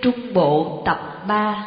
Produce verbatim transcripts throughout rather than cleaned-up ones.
Trung Bộ tập ba.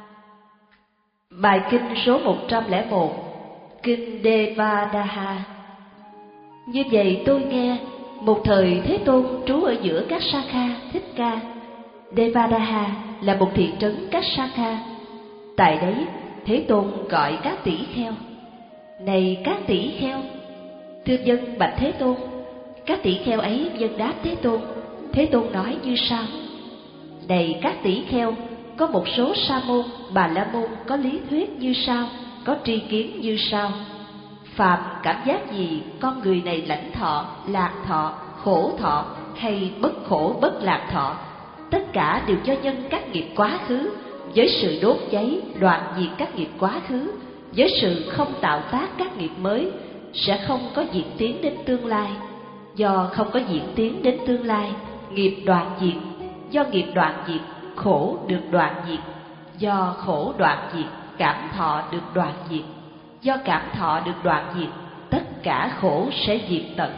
Bài kinh số một trăm lẻ một, Kinh Devadaha. Như vậy tôi nghe, một thời Thế Tôn trú ở giữa các Sakha Thích Ca. Devadaha là một thị trấn các Sakha. Tại đấy, Thế Tôn gọi các tỷ kheo: Này các tỷ kheo! Thưa dân bạch Thế Tôn. Các tỷ kheo ấy vâng đáp Thế Tôn. Thế Tôn nói như sau: Này các tỷ kheo, có một số sa môn, bà la môn có lý thuyết như sau, có tri kiến như sau: phàm cảm giác gì con người này lãnh thọ, lạc thọ, khổ thọ hay bất khổ bất lạc thọ, tất cả đều do nhân các nghiệp quá khứ, với sự đốt cháy đoạn diệt các nghiệp quá khứ, với sự không tạo tác các nghiệp mới, sẽ không có diễn tiến đến tương lai. Do không có diễn tiến đến tương lai, nghiệp đoạn diệt. Do nghiệp đoạn diệt, khổ được đoạn diệt. Do khổ đoạn diệt, cảm thọ được đoạn diệt. Do cảm thọ được đoạn diệt, tất cả khổ sẽ diệt tận.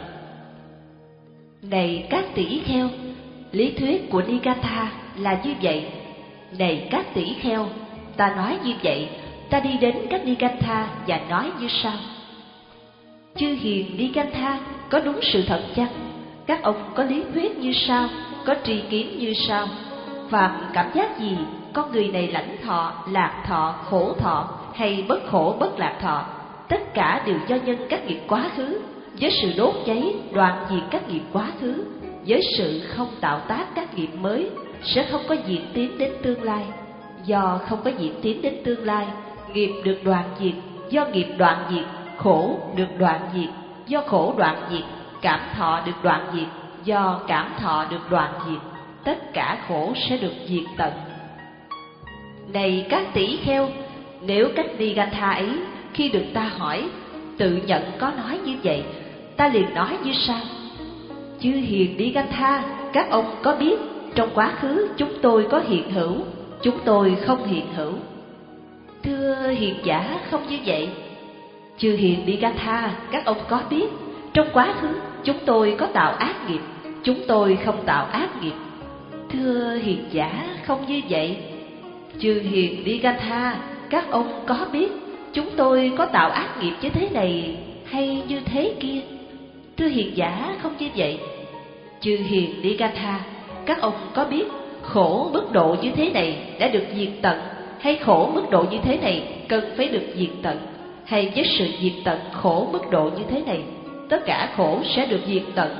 Này các tỷ kheo, lý thuyết của Nikatha là như vậy. Này các tỷ kheo, ta nói như vậy, ta đi đến các Nikatha và nói như sau: Chư hiền Nikatha, có đúng sự thật chăng? Các ông có lý thuyết như sau, có tri kiến như sau: phàm cảm giác gì con người này lãnh thọ, lạc thọ, khổ thọ hay bất khổ bất lạc thọ, tất cả đều do nhân các nghiệp quá khứ, với sự đốt cháy đoạn diệt các nghiệp quá khứ, với sự không tạo tác các nghiệp mới, sẽ không có diễn tiến đến tương lai. Do không có diễn tiến đến tương lai, nghiệp được đoạn diệt. Do nghiệp đoạn diệt, khổ được đoạn diệt. Do khổ đoạn diệt, cảm thọ được đoạn diệt. Do cảm thọ được đoạn diệt, tất cả khổ sẽ được diệt tận. Này các tỷ kheo, nếu cách Nikatha ấy khi được ta hỏi, tự nhận có nói như vậy, ta liền nói như sau: Chư hiền Nikatha, các ông có biết trong quá khứ chúng tôi có hiện hữu, chúng tôi không hiện hữu? Thưa hiền giả, không như vậy. Chư hiền Nikatha, các ông có biết trong quá khứ chúng tôi có tạo ác nghiệp, chúng tôi không tạo ác nghiệp? Thưa hiền giả, không như vậy. Chư hiền Nikatha, các ông có biết chúng tôi có tạo ác nghiệp như thế này hay như thế kia? Thưa hiền giả, không như vậy. Chư hiền Nikatha, các ông có biết khổ mức độ như thế này đã được diệt tận, hay khổ mức độ như thế này cần phải được diệt tận, hay với sự diệt tận khổ mức độ như thế này, tất cả khổ sẽ được diệt tận?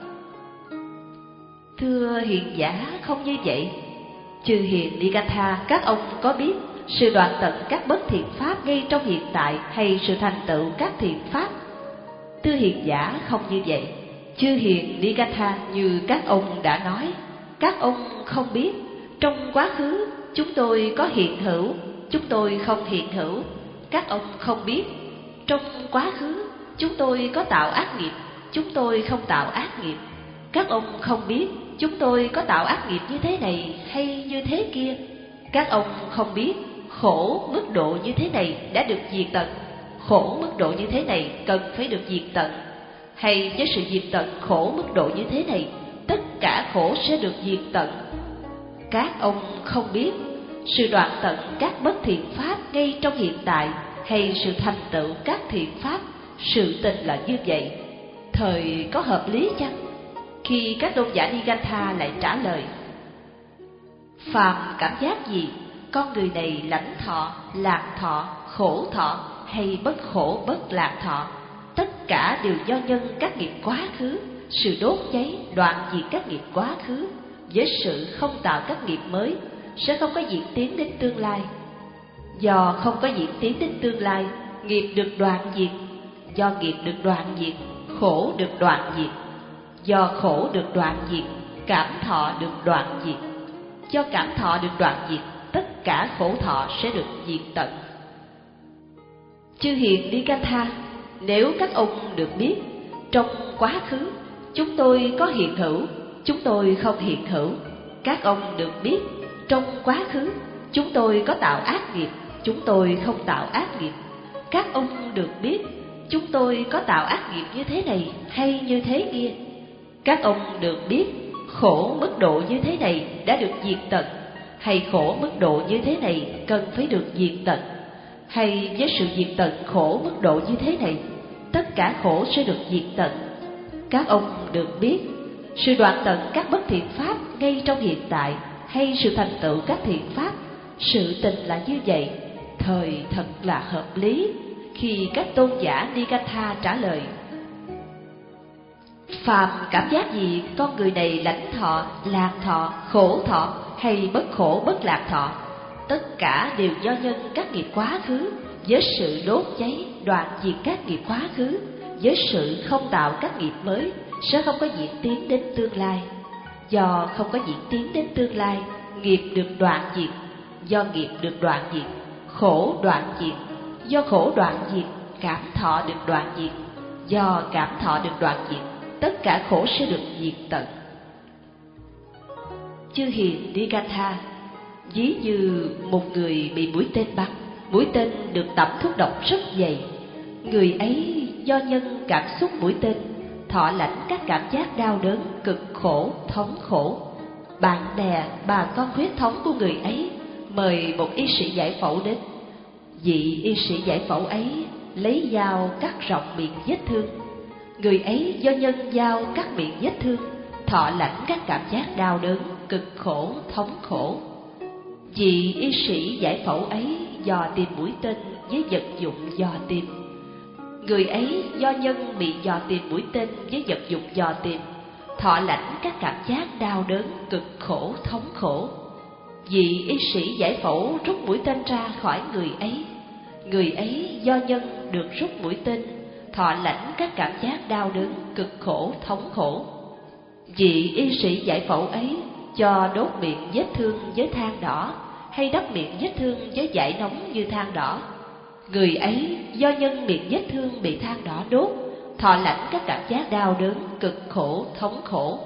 Thưa hiền giả, không như vậy. Chư hiền Nikatha, các ông có biết sự đoạn tận các bất thiện pháp ngay trong hiện tại, hay sự thành tựu các thiện pháp? Thưa hiền giả, không như vậy. Chư hiền Nikatha, như các ông đã nói, các ông không biết trong quá khứ chúng tôi có hiện hữu, chúng tôi không hiện hữu. Các ông không biết trong quá khứ chúng tôi có tạo ác nghiệp, chúng tôi không tạo ác nghiệp. Các ông không biết chúng tôi có tạo ác nghiệp như thế này hay như thế kia. Các ông không biết khổ mức độ như thế này đã được diệt tận, khổ mức độ như thế này cần phải được diệt tận, hay với sự diệt tận khổ mức độ như thế này, tất cả khổ sẽ được diệt tận. Các ông không biết sự đoạn tận các bất thiện pháp ngay trong hiện tại, hay sự thành tựu các thiện pháp. Sự tình là như vậy, thời có hợp lý chăng? Khi các tôn giả Nikatha lại trả lời: phàm cảm giác gì con người này lãnh thọ, lạc thọ, khổ thọ hay bất khổ bất lạc thọ, tất cả đều do nhân các nghiệp quá khứ, sự đốt cháy đoạn diệt các nghiệp quá khứ, với sự không tạo các nghiệp mới, sẽ không có diễn tiến đến tương lai. Do không có diễn tiến đến tương lai, nghiệp được đoạn diệt. Do nghiệp được đoạn diệt, khổ được đoạn diệt. Do khổ được đoạn diệt, cảm thọ được đoạn diệt. Do cảm thọ được đoạn diệt, tất cả khổ thọ sẽ được diệt tận. Chư hiền Nikatha, nếu các ông được biết trong quá khứ chúng tôi có hiện hữu, chúng tôi không hiện hữu. Các ông được biết trong quá khứ chúng tôi có tạo ác nghiệp, chúng tôi không tạo ác nghiệp. Các ông được biết chúng tôi có tạo ác nghiệp như thế này hay như thế kia. Các ông được biết khổ mức độ như thế này đã được diệt tận, hay khổ mức độ như thế này cần phải được diệt tận, hay với sự diệt tận khổ mức độ như thế này, tất cả khổ sẽ được diệt tận. Các ông được biết, sự đoạn tận các bất thiện pháp ngay trong hiện tại, hay sự thành tựu các thiện pháp, sự tình là như vậy, thời thật là hợp lý. Khi các tôn giả Nikatha trả lời: phàm cảm giác gì con người này lãnh thọ, lạc thọ, khổ thọ hay bất khổ bất lạc thọ, tất cả đều do nhân các nghiệp quá khứ, với sự đốt cháy đoạn diệt các nghiệp quá khứ, với sự không tạo các nghiệp mới sẽ không có diễn tiến đến tương lai. Do không có diễn tiến đến tương lai, nghiệp được đoạn diệt. Do nghiệp được đoạn diệt, khổ đoạn diệt. Do khổ đoạn diệt, cảm thọ được đoạn diệt. Do cảm thọ được đoạn diệt, tất cả khổ sẽ được diệt tận. Chư hiền Nikatha, ví như một người bị mũi tên bắn, mũi tên được tẩm thuốc độc rất dày. Người ấy do nhân cảm xúc mũi tên, thọ lãnh các cảm giác đau đớn, cực khổ, thống khổ. Bạn bè, bà con huyết thống của người ấy mời một y sĩ giải phẫu đến. Vị y sĩ giải phẫu ấy lấy dao cắt rộng miệng vết thương. Người ấy do nhân dao cắt miệng vết thương, thọ lãnh các cảm giác đau đớn, cực khổ, thống khổ. Vị y sĩ giải phẫu ấy dò tìm mũi tên với vật dụng dò tìm. Người ấy do nhân bị dò tìm mũi tên với vật dụng dò tìm, thọ lãnh các cảm giác đau đớn, cực khổ, thống khổ. Vị y sĩ giải phẫu rút mũi tên ra khỏi người ấy. Người ấy do nhân được rút mũi tên, thọ lãnh các cảm giác đau đớn, cực khổ, thống khổ. Vị y sĩ giải phẫu ấy cho đốt miệng vết thương với than đỏ, hay đắp miệng vết thương với dải nóng như than đỏ. Người ấy do nhân miệng vết thương bị than đỏ đốt, thọ lãnh các cảm giác đau đớn, cực khổ, thống khổ.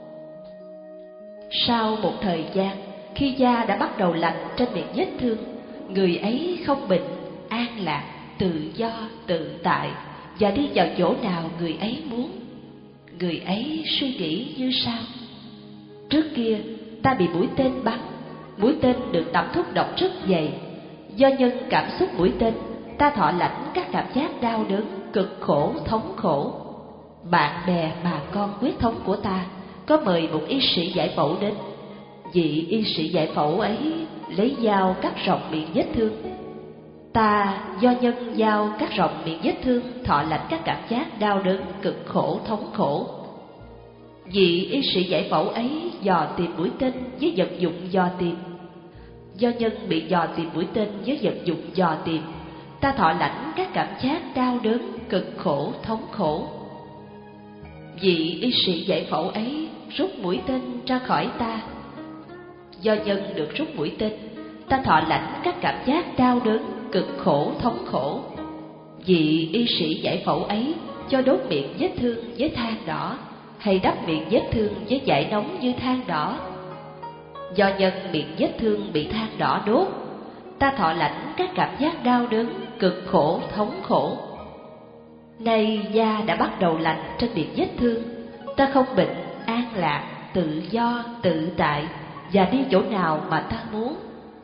Sau một thời gian, khi da đã bắt đầu lành trên miệng vết thương, người ấy không bệnh, an lạc, tự do, tự tại, và đi vào chỗ nào người ấy muốn. Người ấy suy nghĩ như sau: trước kia ta bị mũi tên bắn, mũi tên được tẩm thuốc độc rất dày. Do nhân cảm xúc mũi tên, ta thọ lãnh các cảm giác đau đớn, cực khổ, thống khổ. Bạn bè, bà con huyết thống của ta có mời một y sĩ giải phẫu đến. Vị y sĩ giải phẫu ấy lấy dao cắt rộng miệng vết thương. Ta do nhân dao cắt rộng miệng vết thương, thọ lãnh các cảm giác đau đớn, cực khổ, thống khổ. Vị y sĩ giải phẫu ấy dò tìm mũi tên với vật dụng dò tìm. Do nhân bị dò tìm mũi tên với vật dụng dò tìm, ta thọ lãnh các cảm giác đau đớn, cực khổ, thống khổ. Vị y sĩ giải phẫu ấy rút mũi tên ra khỏi ta. Do nhân được rút mũi tên, ta thọ lãnh các cảm giác đau đớn, cực khổ, thống khổ. Vị y sĩ giải phẫu ấy cho đốt miệng vết thương với than đỏ, hay đắp miệng vết thương với dải nóng như than đỏ. Do nhân miệng vết thương bị than đỏ đốt, ta thọ lãnh các cảm giác đau đớn, cực khổ, thống khổ. Nay da đã bắt đầu lành trên miệng vết thương, ta không bệnh, an lạc, tự do, tự tại, và đi chỗ nào mà ta muốn.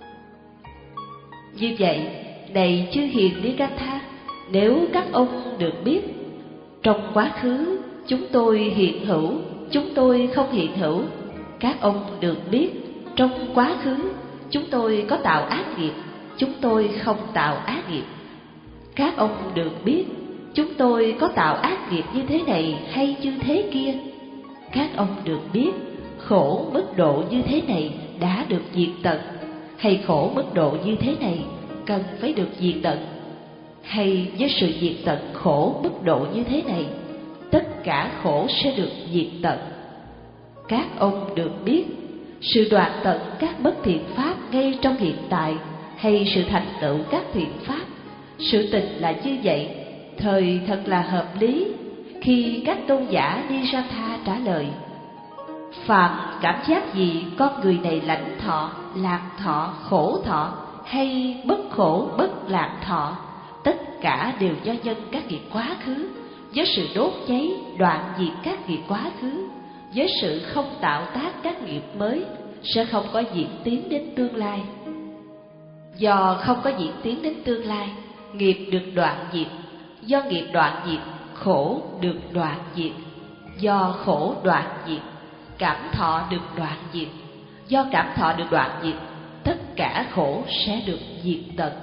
Như vậy, này chư hiền Nikatha, nếu các ông được biết, trong quá khứ chúng tôi hiện hữu, chúng tôi không hiện hữu. Các ông được biết, trong quá khứ chúng tôi có tạo ác nghiệp, chúng tôi không tạo ác nghiệp. Các ông được biết, chúng tôi có tạo ác nghiệp như thế này hay như thế kia. Các ông được biết, khổ mức độ như thế này đã được diệt tận, hay khổ mức độ như thế này cần phải được diệt tận, hay với sự diệt tận khổ mức độ như thế này, tất cả khổ sẽ được diệt tận. Các ông được biết, sự đoạn tận các bất thiện pháp ngay trong hiện tại, hay sự thành tựu các thiện pháp, sự tình là như vậy, thời thật là hợp lý. Khi các tôn giả Nisatha trả lời: phàm cảm giác gì con người này lãnh thọ, lạc thọ, khổ thọ, hay bất khổ bất lạc thọ, tất cả đều do nhân các nghiệp quá khứ, với sự đốt cháy đoạn diệt các nghiệp quá khứ, với sự không tạo tác các nghiệp mới, sẽ không có diễn tiến đến tương lai. Do không có diễn tiến đến tương lai, nghiệp được đoạn diệt. Do nghiệp đoạn diệt, khổ được đoạn diệt. Do khổ đoạn diệt, cảm thọ được đoạn diệt. Do cảm thọ được đoạn diệt, tất cả khổ sẽ được diệt tận.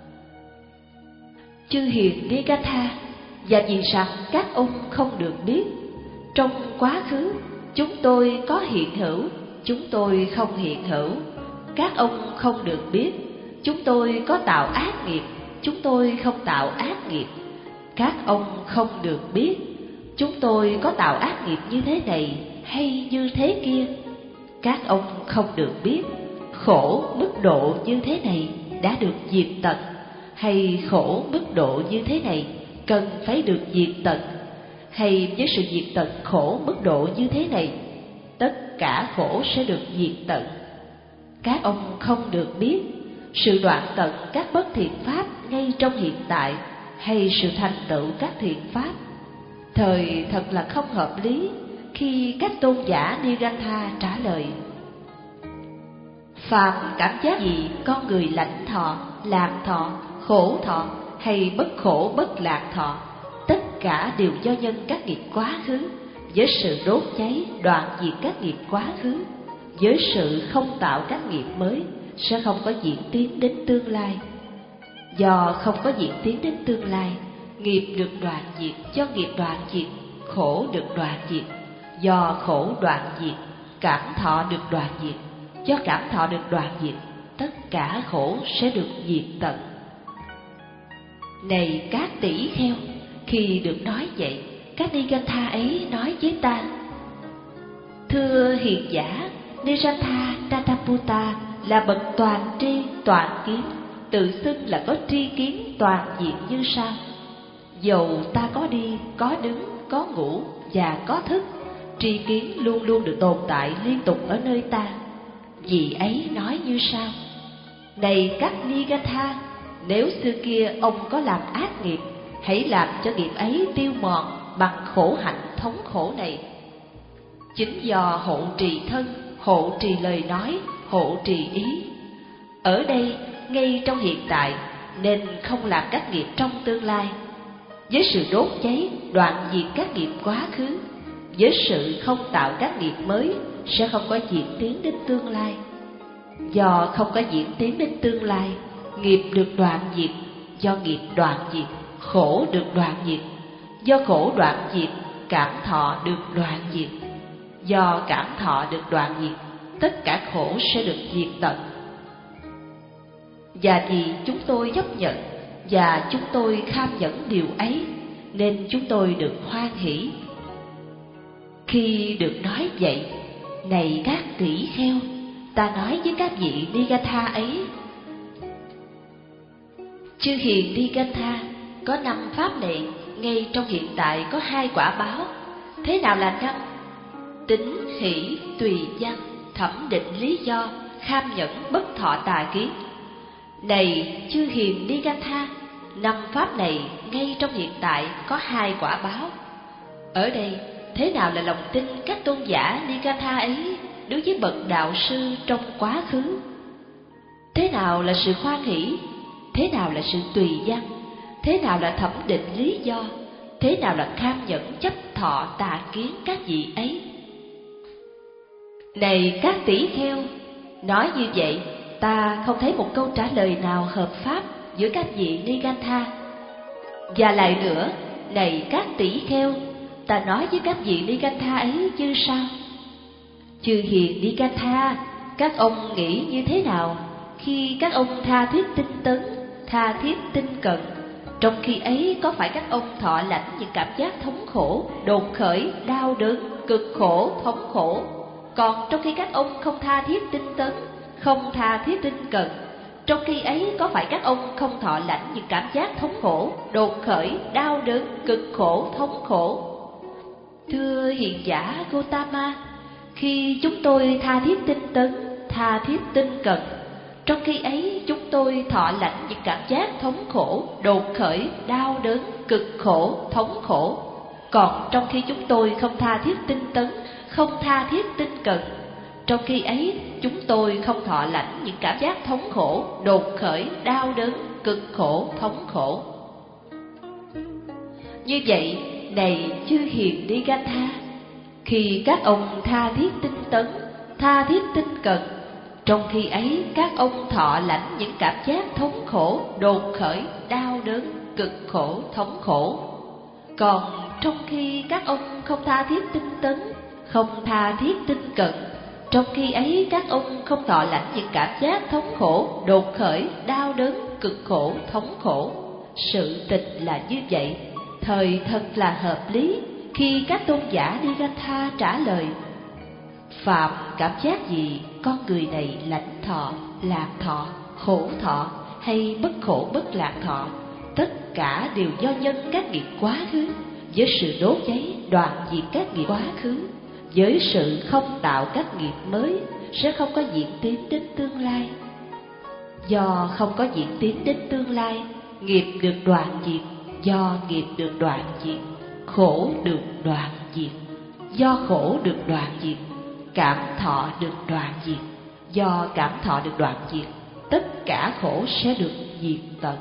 Chư hiền Nikatha, và vì rằng các ông không được biết, trong quá khứ chúng tôi có hiện hữu, chúng tôi không hiện hữu. Các ông không được biết, chúng tôi có tạo ác nghiệp, chúng tôi không tạo ác nghiệp. Các ông không được biết, chúng tôi có tạo ác nghiệp như thế này hay như thế kia. Các ông không được biết, khổ mức độ như thế này đã được diệt tận, hay khổ mức độ như thế này cần phải được diệt tận, hay với sự diệt tận khổ mức độ như thế này, tất cả khổ sẽ được diệt tận. Các ông không được biết, sự đoạn tận các bất thiện pháp ngay trong hiện tại, hay sự thành tựu các thiện pháp. Thời thật là không hợp lý khi các tôn giả Nirantha trả lời: phàm cảm giác gì con người lãnh thọ, lạc thọ, khổ thọ hay bất khổ bất lạc thọ, tất cả đều do nhân các nghiệp quá khứ. Với sự đốt cháy đoạn diệt các nghiệp quá khứ, với sự không tạo các nghiệp mới, sẽ không có diễn tiến đến tương lai. Do không có diễn tiến đến tương lai, nghiệp được đoạn diệt. Do nghiệp đoạn diệt, khổ được đoạn diệt. Do khổ đoạn diệt, cảm thọ được đoạn diệt. Do cảm thọ được đoạn diệt, tất cả khổ sẽ được diệt tận. Này các tỷ kheo, khi được nói vậy, các Nikantha ấy nói với ta: thưa hiền giả, Nirantha Tataputa là bậc toàn tri toàn kiến, tự xưng là có tri kiến toàn diện như sau. Dầu ta có đi, có đứng, có ngủ và có thức, tri kiến luôn luôn được tồn tại liên tục ở nơi ta. Vị ấy nói như sau: này các Nikantha, nếu xưa kia ông có làm ác nghiệp, hãy làm cho nghiệp ấy tiêu mòn bằng khổ hạnh thống khổ này. Chính do hộ trì thân, hộ trì lời nói, hộ trì ý, ở đây ngay trong hiện tại, nên không làm các nghiệp trong tương lai. Với sự đốt cháy đoạn diệt các nghiệp quá khứ, với sự không tạo các nghiệp mới, sẽ không có diễn tiến đến tương lai. Do không có diễn tiến đến tương lai, nghiệp được đoạn diệt. Do nghiệp đoạn diệt, khổ được đoạn diệt. Do khổ đoạn diệt, cảm thọ được đoạn diệt. Do cảm thọ được đoạn diệt, tất cả khổ sẽ được diệt tận. Và vì chúng tôi chấp nhận và chúng tôi kham nhẫn điều ấy, nên chúng tôi được hoan hỷ. Khi được nói vậy, này các tỷ kheo, ta nói với các vị Nikantha ấy: chư hiền Nikantha, có năm pháp này ngay trong hiện tại có hai quả báo. Thế nào là năm? Tính, hỷ, tùy văn, thẩm định lý do, kham nhẫn bất thọ tà kiến. Này chư hiền Nikantha, năm pháp này ngay trong hiện tại có hai quả báo. Ở đây, thế nào là lòng tin các tôn giả Nikantha ấy đối với bậc đạo sư trong quá khứ? Thế nào là sự hoan hỷ? Thế nào là sự tùy văn? Thế nào là thẩm định lý do? Thế nào là kham nhẫn chấp thọ tà kiến các vị ấy? Này các tỷ kheo, nói như vậy, ta không thấy một câu trả lời nào hợp pháp giữa các vị Nikantha. Và lại nữa, này các tỷ kheo, ta nói với các vị Nikantha ấy như sau: chư hiền Nikantha, các ông nghĩ như thế nào khi các ông tha thiết tinh tấn, tha thiết tinh cận? Trong khi ấy có phải các ông thọ lãnh những cảm giác thống khổ, đột khởi, đau đớn, cực khổ, thống khổ? Còn trong khi các ông không tha thiết tinh tấn, không tha thiết tinh cận, trong khi ấy có phải các ông không thọ lãnh những cảm giác thống khổ, đột khởi, đau đớn, cực khổ, thống khổ? Thưa hiền giả Gotama, khi chúng tôi tha thiết tinh tấn, tha thiết tinh cận, trong khi ấy chúng tôi thọ lãnh những cảm giác thống khổ, đột khởi, đau đớn, cực khổ, thống khổ. Còn trong khi chúng tôi không tha thiết tinh tấn, không tha thiết tinh cận, trong khi ấy chúng tôi không thọ lãnh những cảm giác thống khổ, đột khởi, đau đớn, cực khổ, thống khổ. Như vậy, này chư hiền Nigatha, khi các ông tha thiết tinh tấn, tha thiết tinh cần, trong khi ấy các ông thọ lãnh những cảm giác thống khổ, đột khởi, đau đớn, cực khổ, thống khổ. Còn trong khi các ông không tha thiết tinh tấn, không tha thiết tinh cận, trong khi ấy các ông không thọ lãnh những cảm giác thống khổ, đột khởi, đau đớn, cực khổ, thống khổ. Sự tình là như vậy, thời thật là hợp lý khi các tôn giả Nigatha trả lời: phạm cảm giác gì con người này lãnh thọ, lạc thọ, khổ thọ hay bất khổ bất lạc thọ, tất cả đều do nhân các nghiệp quá khứ. Với sự đốt cháy đoạn diệt các nghiệp quá khứ, với sự không tạo các nghiệp mới, sẽ không có diễn tiến đến tương lai. Do không có diễn tiến đến tương lai, nghiệp được đoạn diệt. Do nghiệp được đoạn diệt, khổ được đoạn diệt. Do khổ được đoạn diệt, cảm thọ được đoạn diệt. Do cảm thọ được đoạn diệt, tất cả khổ sẽ được diệt tận.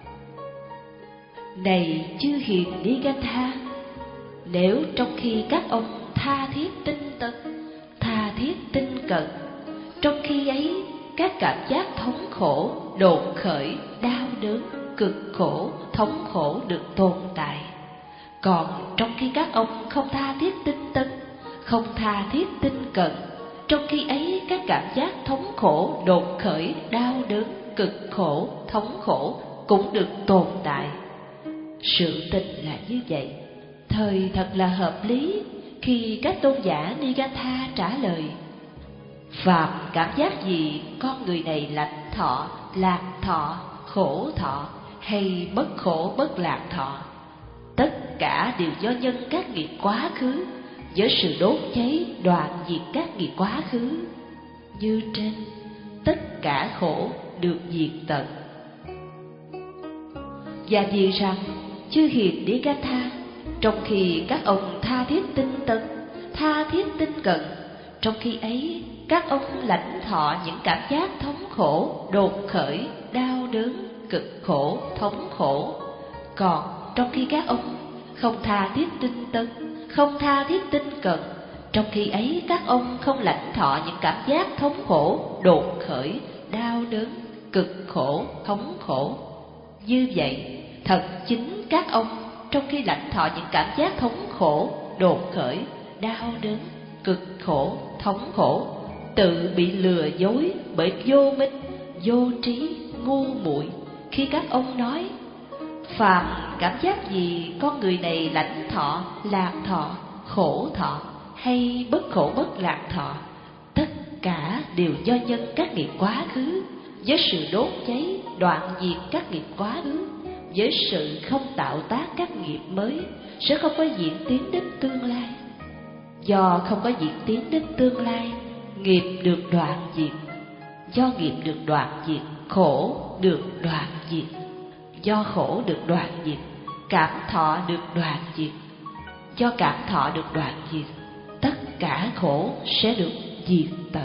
Này chư hiền Nigatha, nếu trong khi các ông tha thiết tinh tấn, tha thiết tinh cận, trong khi ấy các cảm giác thống khổ, đột khởi, đau đớn, cực khổ, thống khổ được tồn tại. Còn trong khi các ông không tha thiết tinh tấn, không tha thiết tinh cận, trong khi ấy các cảm giác thống khổ, đột khởi, đau đớn, cực khổ, thống khổ cũng được tồn tại. Sự tình là như vậy, thời thật là hợp lý khi các tôn giả Nigatha trả lời: phạm cảm giác gì con người này lãnh thọ, lạc thọ, khổ thọ hay bất khổ bất lạc thọ, tất cả đều do nhân các nghiệp quá khứ, với sự đốt cháy đoạn diệt các nghiệp quá khứ. Như trên, tất cả khổ được diệt tận. Và vì rằng chư hiền Nigatha, trong khi các ông tha thiết tinh tấn, tha thiết tinh cận, trong khi ấy các ông lãnh thọ những cảm giác thống khổ, đột khởi, đau đớn, cực khổ, thống khổ. Còn trong khi các ông không tha thiết tinh tấn, không tha thiết tinh cận, trong khi ấy các ông không lãnh thọ những cảm giác thống khổ, đột khởi, đau đớn, cực khổ, thống khổ. Như vậy, thật chính các ông trong khi lãnh thọ những cảm giác thống khổ, đột khởi, đau đớn, cực khổ, thống khổ, tự bị lừa dối bởi vô minh, vô trí, ngu muội, khi các ông nói: phàm cảm giác gì con người này lãnh thọ, lạc thọ, khổ thọ hay bất khổ bất lạc thọ, tất cả đều do nhân các nghiệp quá khứ, với sự đốt cháy đoạn diệt các nghiệp quá khứ, với sự không tạo tác các nghiệp mới, sẽ không có diễn tiến đến tương lai. Do không có diễn tiến đến tương lai, nghiệp được đoạn diệt. Do nghiệp được đoạn diệt, khổ được đoạn diệt. Do khổ được đoạn diệt, cảm thọ được đoạn diệt. Do cảm thọ được đoạn diệt, tất cả khổ sẽ được diệt tận.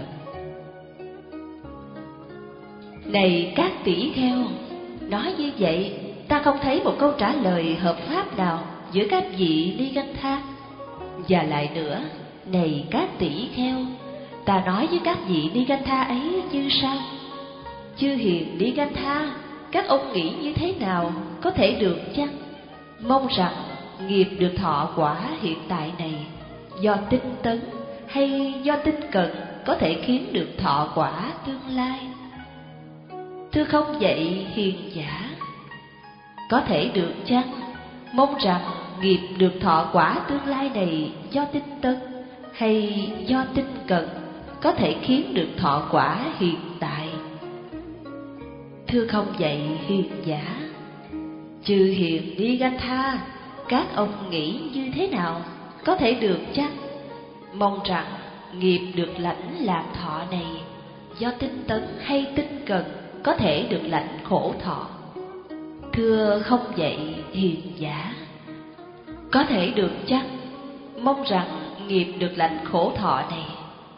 Này các tỷ kheo, nói như vậy ta không thấy một câu trả lời hợp pháp nào giữa các vị Nigatha. Và lại nữa, này các tỷ kheo, ta nói với các vị Nigatha ấy như sau: chư hiền Nigatha, các ông nghĩ như thế nào, có thể được chăng? Mong rằng nghiệp được thọ quả hiện tại này do tinh tấn hay do tinh cận có thể khiến được thọ quả tương lai. Thưa không vậy hiền giả, có thể được chăng? Mong rằng nghiệp được thọ quả tương lai này do tinh tấn hay do tinh cận có thể khiến được thọ quả hiện tại. Thưa không vậy hiền giả, chư hiền Nigatha, các ông nghĩ như thế nào, có thể được chăng? Mong rằng nghiệp được lãnh lạc thọ này do tinh tấn hay tinh cận có thể được lãnh khổ thọ. Thưa không vậy hiền giả, có thể được chăng? Mong rằng nghiệp được lãnh khổ thọ này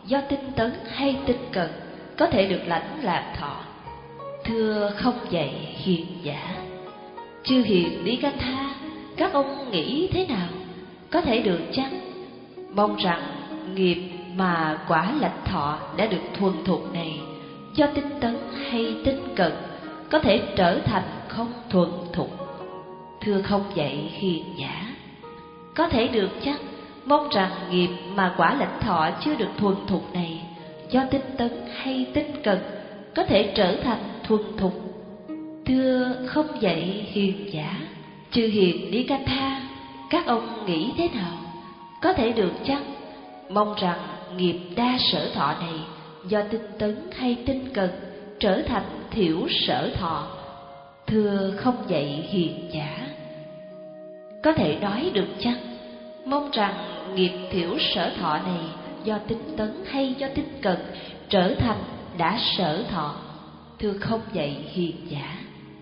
do tinh tấn hay tinh cần có thể được lãnh lạc thọ? Thưa không vậy hiền giả. Chư hiền Nikatha, các ông nghĩ thế nào? Có thể được chăng? Mong rằng nghiệp mà quả lãnh thọ đã được thuần thục này do tinh tấn hay tinh cần có thể trở thành không thuần thục. Thưa không vậy hiền giả. Có thể được chăng? Mong rằng nghiệp mà quả lãnh thọ chưa được thuần thục này do tinh tấn hay tinh cần có thể trở thành thuần thục. Thưa không vậy hiền giả. Chư hiền Nikatha, các ông nghĩ thế nào? Có thể được chăng? Mong rằng nghiệp đa sở thọ này do tinh tấn hay tinh cần trở thành thiểu sở thọ. Thưa không vậy hiền giả. Có thể nói được chăng? Mong rằng nghiệp thiểu sở thọ này do tinh tấn hay do tinh cần trở thành đã sở thọ. Thưa không vậy hiền giả.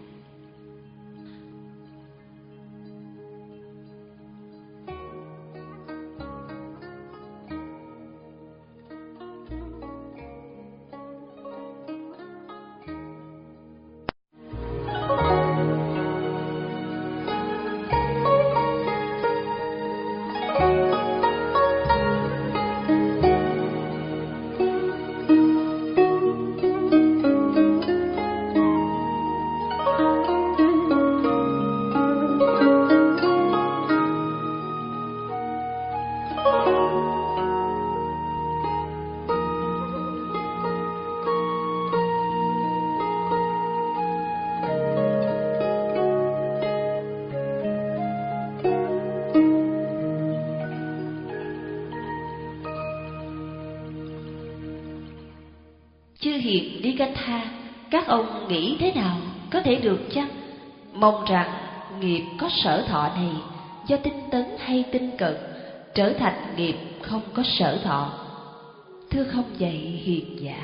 Chư hiền Nikatha, các ông nghĩ thế nào? Có thể được chăng? Mong rằng nghiệp có sở thọ này do tinh tấn hay tinh cận trở thành nghiệp không có sở thọ. Thưa không vậy hiền giả.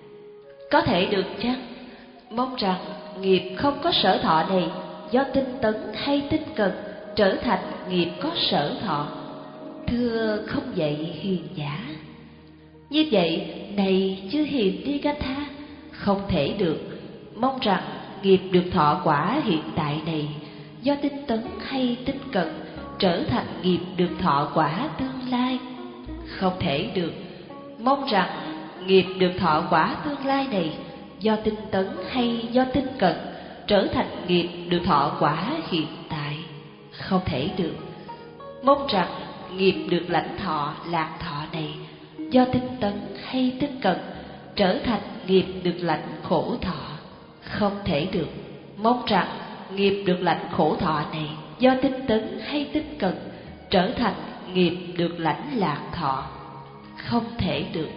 Có thể được chăng? Mong rằng nghiệp không có sở thọ này do tinh tấn hay tinh cận trở thành nghiệp có sở thọ. Thưa không vậy hiền giả. Như vậy này chư hiền Nikatha, không thể được. Mong rằng nghiệp được thọ quả hiện tại này do tinh tấn hay tinh cận trở thành nghiệp được thọ quả tương lai. Không thể được. Mong rằng nghiệp được thọ quả tương lai này do tinh tấn hay do tinh cận trở thành nghiệp được thọ quả hiện tại. Không thể được. Mong rằng nghiệp được lãnh thọ lạc thọ này do tinh tấn hay tinh cận trở thành nghiệp được lãnh khổ thọ. Không thể được. Mong rằng nghiệp được lãnh khổ thọ này do tinh tấn hay tinh cận trở thành nghiệp được lãnh lạc thọ. Không thể được.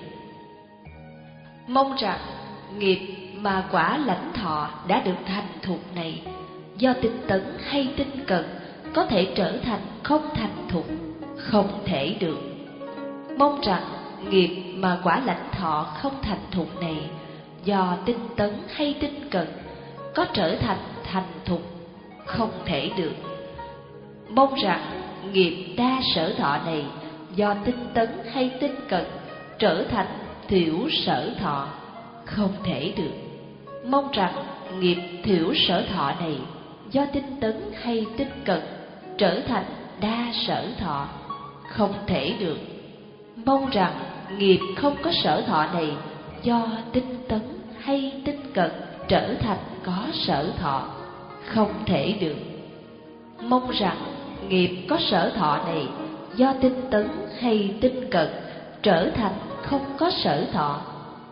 Mong rằng nghiệp mà quả lãnh thọ đã được thành thục này do tinh tấn hay tinh cận có thể trở thành không thành thục. Không thể được. Mong rằng nghiệp mà quả lãnh thọ không thành thục này do tinh tấn hay tinh cận có trở thành thành thục. Không thể được. Mong rằng nghiệp đa sở thọ này do tinh tấn hay tinh cận trở thành thiểu sở thọ. Không thể được. Mong rằng nghiệp thiểu sở thọ này do tinh tấn hay tinh cận trở thành đa sở thọ. Không thể được. Mong rằng nghiệp không có sở thọ này do tinh tấn hay tinh cận trở thành có sở thọ. Không thể được. Mong rằng nghiệp có sở thọ này do tinh tấn hay tinh cận trở thành không có sở thọ.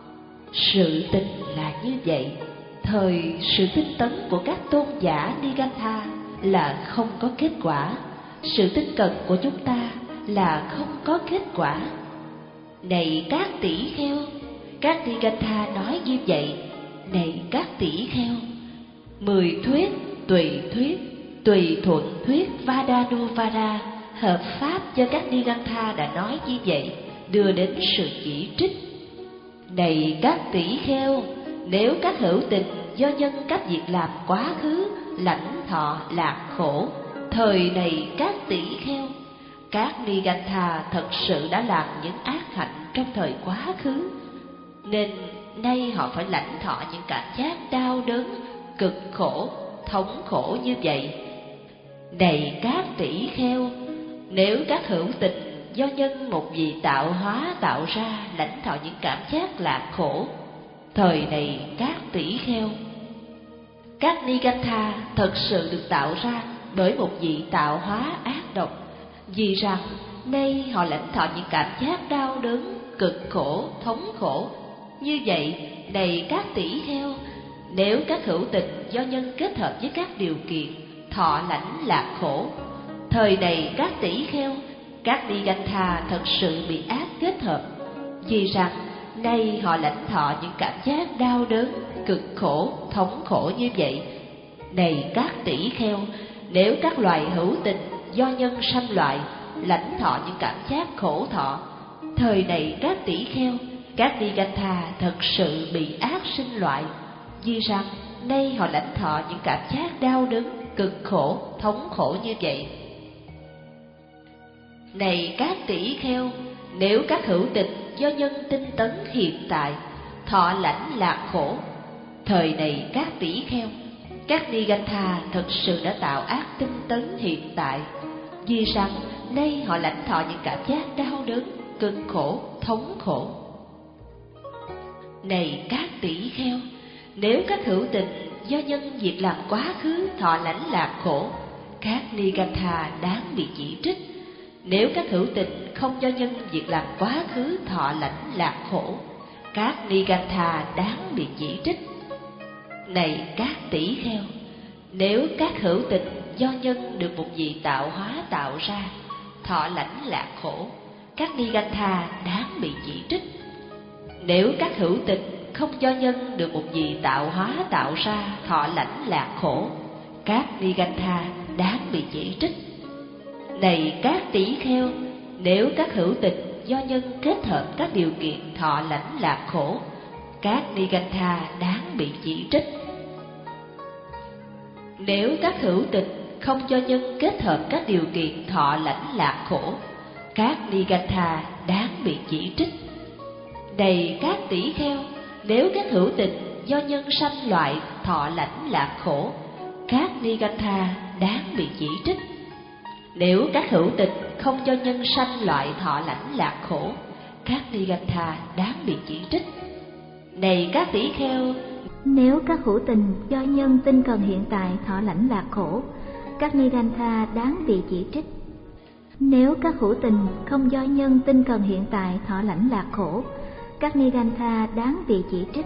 Sự tình là như vậy. Thời sự tinh tấn của các tôn giả Nikatha là không có kết quả. Sự tinh cận của chúng ta là không có kết quả. Này các tỷ kheo, các Nikatha nói như vậy. Này các tỷ kheo, mười thuyết, tùy thuyết, tùy thuận thuyết Vadanuvara hợp pháp cho các Nikatha đã nói như vậy, đưa đến sự chỉ trích. Này các tỷ kheo, nếu các hữu tình do nhân các việc làm quá khứ lãnh thọ lạc khổ, thời này các tỷ kheo Các Nigantha thật sự đã làm những ác hạnh trong thời quá khứ, nên nay họ phải lãnh thọ những cảm giác đau đớn, cực khổ, thống khổ như vậy. Này các tỷ kheo, nếu các hữu tình do nhân một vị tạo hóa tạo ra lãnh thọ những cảm giác lạc khổ, thời này các tỷ kheo, các Nigantha thật sự được tạo ra bởi một vị tạo hóa ác độc, vì rằng nay họ lãnh thọ những cảm giác đau đớn, cực khổ, thống khổ. Như vậy, này các tỷ kheo, nếu các hữu tình do nhân kết hợp với các điều kiện thọ lãnh lạc khổ, thời này các tỷ kheo, các Nigantha thật sự bị ác kết hợp, vì rằng nay họ lãnh thọ những cảm giác đau đớn, cực khổ, thống khổ như vậy. Này các tỷ kheo, nếu các loài hữu tình do nhân sanh loại lãnh thọ những cảm giác khổ thọ, thời này các tỷ kheo, các Nigantha thật sự bị ác sinh loại, vì rằng nay họ lãnh thọ những cảm giác đau đớn, cực khổ, thống khổ như vậy. Này các tỷ kheo, nếu các hữu tình do nhân tinh tấn hiện tại thọ lãnh lạc khổ, thời này các tỷ kheo, các Nigantha thật sự đã tạo ác tinh tấn hiện tại, vì rằng nay họ lãnh thọ những cảm giác đau đớn, cực khổ, thống khổ. Này các tỷ kheo, nếu các hữu tình do nhân việc làm quá khứ thọ lãnh lạc khổ, các Nigantha đáng bị chỉ trích. Nếu các hữu tình không do nhân việc làm quá khứ thọ lãnh lạc khổ, các Nigantha đáng bị chỉ trích. Này các tỷ kheo, nếu các hữu tình do nhân được một vị tạo hóa tạo ra thọ lãnh lạc khổ, các Nigantha đáng bị chỉ trích. Nếu các hữu tình không do nhân được một vị tạo hóa tạo ra thọ lãnh lạc khổ, các Nigantha đáng bị chỉ trích. Này các tỷ kheo, nếu các hữu tình do nhân kết hợp các điều kiện thọ lãnh lạc khổ, các Nigantha đáng bị chỉ trích. Nếu các hữu tình không do nhân kết hợp các điều kiện thọ lãnh lạc khổ, các Nigantha đáng bị chỉ trích. Này các tỷ kheo, nếu các hữu tình do nhân sanh loại thọ lãnh lạc khổ, các Nigantha đáng bị chỉ trích. Nếu các hữu tình không do nhân sanh loại thọ lãnh lạc khổ, các Nigantha đáng bị chỉ trích. Này các tỷ kheo, nếu các hữu tình do nhân tinh cần hiện tại thọ lãnh lạc khổ, các Nigantha đáng bị chỉ trích. Nếu các hữu tình không do nhân tinh cần hiện tại thọ lãnh lạc khổ, các Nigantha đáng bị chỉ trích.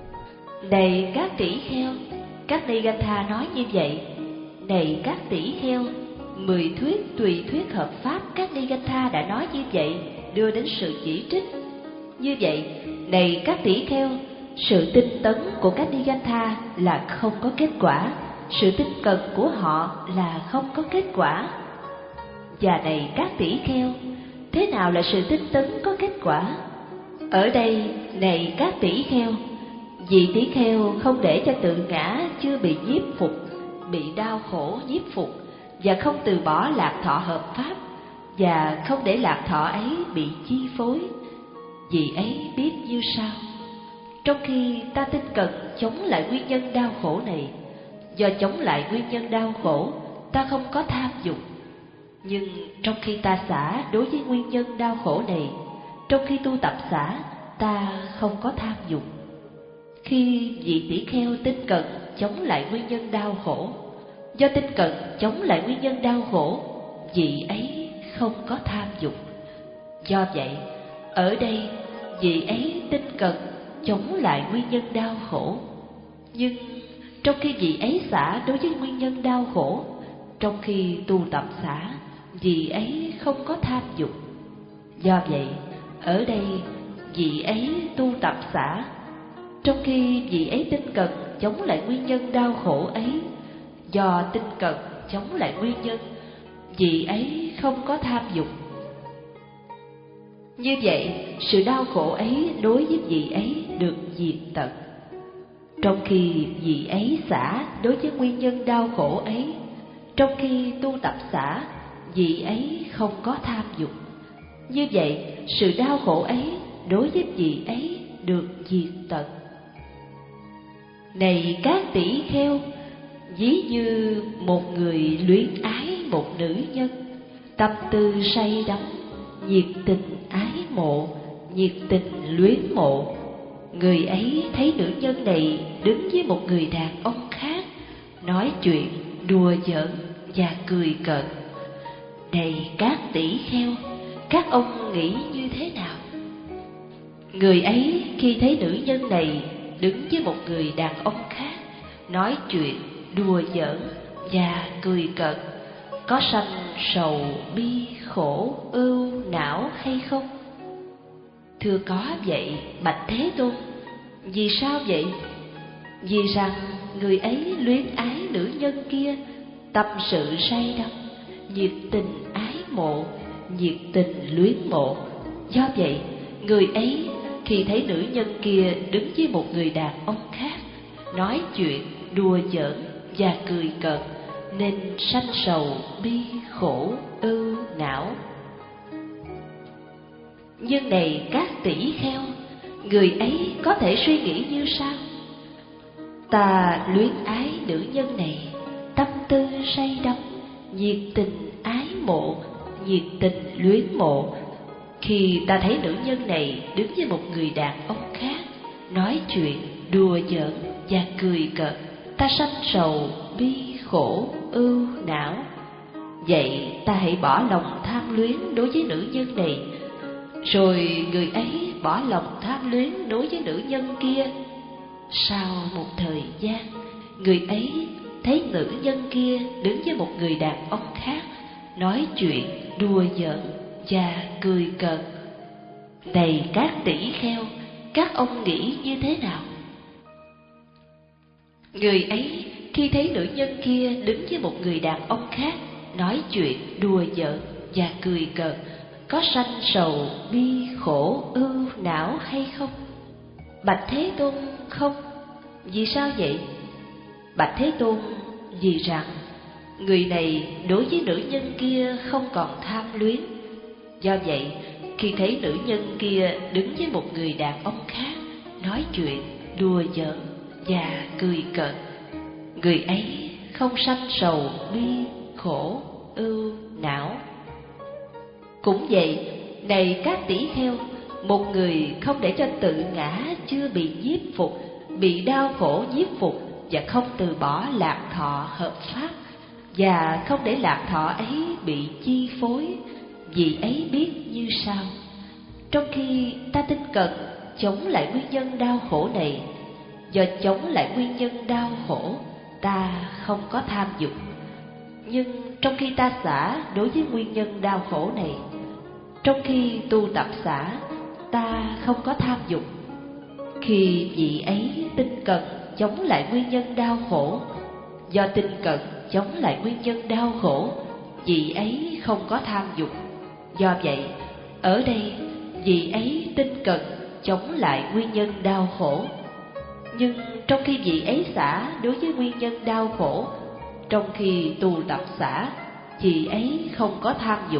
Này các tỷ kheo, các Nigantha nói như vậy. Này các tỷ kheo, mười thuyết tùy thuyết hợp pháp các Nigantha đã nói như vậy, đưa đến sự chỉ trích. Như vậy, này các tỷ kheo, sự tinh tấn của các Nigantha là không có kết quả, sự tinh cần của họ là không có kết quả. Và này các tỷ kheo, thế nào là sự tinh tấn có kết quả? Ở đây, này các tỷ kheo, vị tỷ kheo không để cho tự ngã chưa bị nhiếp phục, bị đau khổ nhiếp phục, và không từ bỏ lạc thọ hợp pháp, và không để lạc thọ ấy bị chi phối. Vì ấy biết như sau: trong khi ta tinh cần chống lại nguyên nhân đau khổ này, do chống lại nguyên nhân đau khổ, ta không có tham dục. Nhưng trong khi ta xả đối với nguyên nhân đau khổ này, trong khi tu tập xả, ta không có tham dục. Khi vị tỷ kheo tinh cần chống lại nguyên nhân đau khổ, do tinh cần chống lại nguyên nhân đau khổ, vị ấy không có tham dục. Do vậy, ở đây vị ấy tinh cần chống lại nguyên nhân đau khổ. Nhưng trong khi vị ấy xả đối với nguyên nhân đau khổ, trong khi tu tập xả, vị ấy không có tham dục. Do vậy, ở đây vị ấy tu tập xả, trong khi vị ấy tinh cần chống lại nguyên nhân đau khổ ấy, do tinh cần chống lại nguyên nhân, vị ấy không có tham dục. Như vậy, sự đau khổ ấy đối với vị ấy được diệt tận. Trong khi vị ấy xả đối với nguyên nhân đau khổ ấy, trong khi tu tập xả, vị ấy không có tham dục. Như vậy, sự đau khổ ấy đối với vị ấy được diệt tận. Này các tỷ kheo, ví như một người luyến ái một nữ nhân, tâm tư say đắm, nhiệt tình ái mộ, nhiệt tình luyến mộ. Người ấy thấy nữ nhân này đứng với một người đàn ông khác, nói chuyện, đùa giỡn và cười cợt. Này các tỷ kheo, các ông nghĩ như thế nào? Người ấy khi thấy nữ nhân này đứng với một người đàn ông khác, nói chuyện, đùa giỡn và cười cợt, có sanh sầu, bi, khổ, ưu, não hay không? Thưa có vậy, bạch Thế Tôn. Vì sao vậy? Vì rằng người ấy luyến ái nữ nhân kia, tâm sự say đắm, nhiệt tình ái mộ, nhiệt tình luyến mộ. Do vậy, người ấy khi thấy nữ nhân kia đứng với một người đàn ông khác, nói chuyện, đùa giỡn và cười cợt, nên sanh sầu, bi, khổ, ưu, não. Nhưng này các tỷ kheo, người ấy có thể suy nghĩ như sau: ta luyến ái nữ nhân này, tâm tư say đắm, nhiệt tình ái mộ, nhiệt tình luyến mộ. Khi ta thấy nữ nhân này đứng với một người đàn ông khác, nói chuyện, đùa giỡn và cười cợt, ta sanh sầu, bi, khổ, ưu, não. Vậy ta hãy bỏ lòng tham luyến đối với nữ nhân này, rồi người ấy bỏ lòng tham luyến đối với nữ nhân kia. Sau một thời gian, người ấy thấy nữ nhân kia đứng với một người đàn ông khác, nói chuyện, đùa giỡn và cười cợt. Này các tỷ kheo, các ông nghĩ như thế nào? Người ấy khi thấy nữ nhân kia đứng với một người đàn ông khác, nói chuyện, đùa giỡn và cười cợt, có sanh sầu, bi, khổ, ưu, não hay không? Bạch Thế Tôn, không. Vì sao vậy? Bạch Thế Tôn, vì rằng người này đối với nữ nhân kia không còn tham luyến. Do vậy, khi thấy nữ nhân kia đứng với một người đàn ông khác, nói chuyện, đùa giỡn và cười cợt, người ấy không sanh sầu, bi, khổ, ưu, não. Cũng vậy, này các tỷ kheo, một người không để cho tự ngã chưa bị nhiếp phục, bị đau khổ nhiếp phục, và không từ bỏ lạc thọ hợp pháp, và không để lạc thọ ấy bị chi phối, vì ấy biết như sau: trong khi ta tinh cần chống lại nguyên nhân đau khổ này, do chống lại nguyên nhân đau khổ, ta không có tham dục. Nhưng trong khi ta xả đối với nguyên nhân đau khổ này, trong khi tu tập xả, ta không có tham dục. Khi vị ấy tinh cần chống lại nguyên nhân đau khổ, do tinh cần chống lại nguyên nhân đau khổ, vị ấy không có tham dục. Do vậy, ở đây vị ấy tinh cần chống lại nguyên nhân đau khổ. Nhưng trong khi vị ấy xả đối với nguyên nhân đau khổ, trong khi tu tập xả, vị ấy không có tham dục.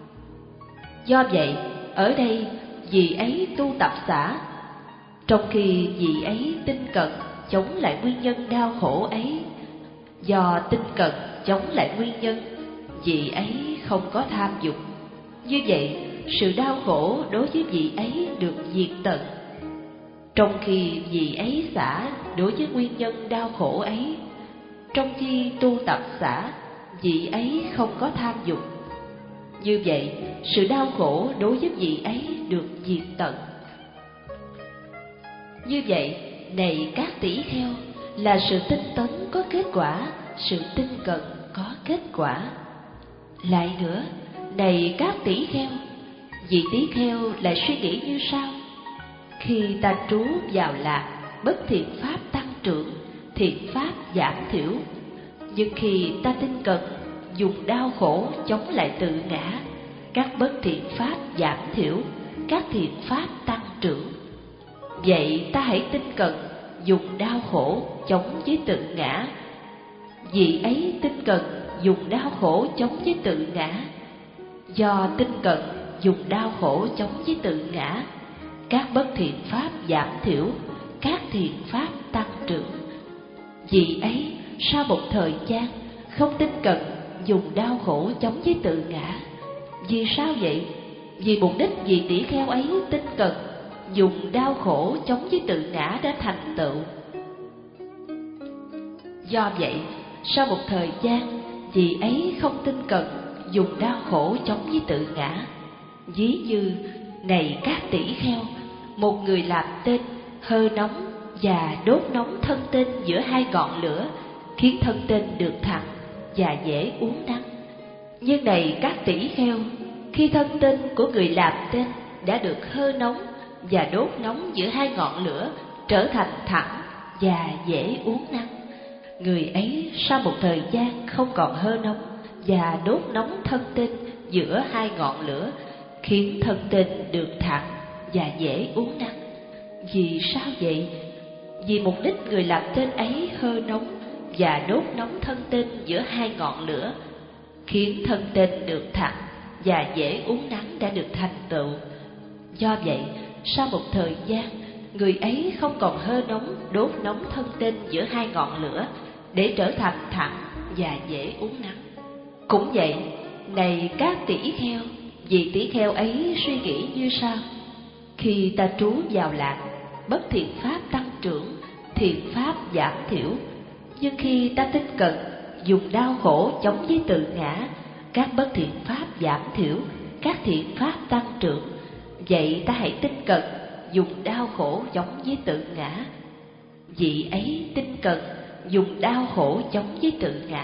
Do vậy, ở đây vị ấy tu tập xả, trong khi vị ấy tinh cận chống lại nguyên nhân đau khổ ấy. Do tinh cận chống lại nguyên nhân, vị ấy không có tham dục. Như vậy, sự đau khổ đối với vị ấy được diệt tận. Trong khi vị ấy xả đối với nguyên nhân đau khổ ấy, trong khi tu tập xả, vị ấy không có tham dục. Như vậy, sự đau khổ đối với vị ấy được diệt tận. Như vậy, này các tỷ kheo, là sự tinh tấn có kết quả, sự tinh cần có kết quả. Lại nữa, này các tỷ kheo, vị tỷ kheo lại suy nghĩ như sau: khi ta trú vào lạc, bất thiện pháp tăng trưởng, thiện pháp giảm thiểu. Nhưng khi ta tinh cần dùng đau khổ chống lại tự ngã, các bất thiện pháp giảm thiểu, các thiện pháp tăng trưởng. Vậy ta hãy tinh cần dùng đau khổ chống với tự ngã. Vị ấy tinh cần dùng đau khổ chống với tự ngã, Do tinh cận dùng đau khổ chống với tự ngã, các bất thiện pháp giảm thiểu, các thiện pháp tăng trưởng. Vì ấy, sau một thời gian, không tinh cận dùng đau khổ chống với tự ngã. Vì sao vậy? Vì mục đích vị tỷ kheo ấy tinh cận dùng đau khổ chống với tự ngã đã thành tựu. Do vậy, sau một thời gian, vị ấy không tinh cận dùng đau khổ chống với tự ngã. Ví như, này các tỷ kheo, một người làm tên hơi nóng và đốt nóng thân tên giữa hai ngọn lửa, khiến thân tên được thẳng và dễ uốn nắn. Nhưng này các tỷ kheo, khi thân tên của người làm tên đã được hơ nóng và đốt nóng giữa hai ngọn lửa trở thành thẳng và dễ uốn nắn, người ấy sau một thời gian không còn hơ nóng và đốt nóng thân tên giữa hai ngọn lửa, khiến thân tên được thẳng và dễ uốn nắn. Vì sao vậy? Vì mục đích người làm tên ấy hơ nóng và đốt nóng thân tên giữa hai ngọn lửa, khiến thân tên được thẳng và dễ uốn nắn đã được thành tựu. Do vậy, sau một thời gian, người ấy không còn hơ nóng đốt nóng thân tên giữa hai ngọn lửa để trở thành thẳng và dễ uốn nắn. Cũng vậy, này các tỷ kheo, vị tỷ kheo ấy suy nghĩ như sau: khi ta trú vào lạc, bất thiện pháp tăng trưởng, thiện pháp giảm thiểu. Nhưng khi ta tinh cận dùng đau khổ chống với tự ngã, các bất thiện pháp giảm thiểu, các thiện pháp tăng trưởng. Vậy ta hãy tinh cận dùng đau khổ chống với tự ngã. Vị ấy tinh cận dùng đau khổ chống với tự ngã.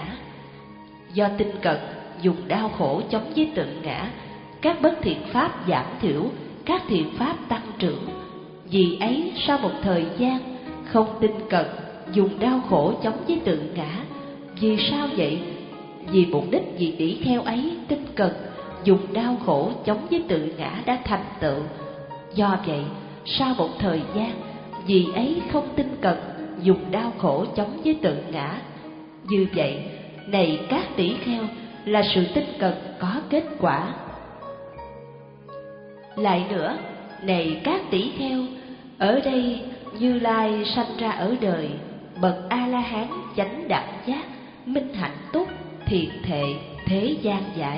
Do tinh cận dùng đau khổ chống với tự ngã, các bất thiện pháp giảm thiểu, các thiện pháp tăng trưởng. Vì ấy sau một thời gian không tinh cận dùng đau khổ chống với tự ngã. Vì sao vậy? Vì mục đích vị tỷ kheo ấy tinh cận dùng đau khổ chống với tự ngã đã thành tựu. Do vậy, sau một thời gian, vị ấy không tinh cận dùng đau khổ chống với tự ngã. Như vậy, này các tỷ kheo, là sự tinh cận có kết quả. Lại nữa, này các tỷ kheo, ở đây Như Lai sanh ra ở đời, bậc A-la-hán chánh đẳng giác, minh hạnh túc, thiện thệ, thế gian giải.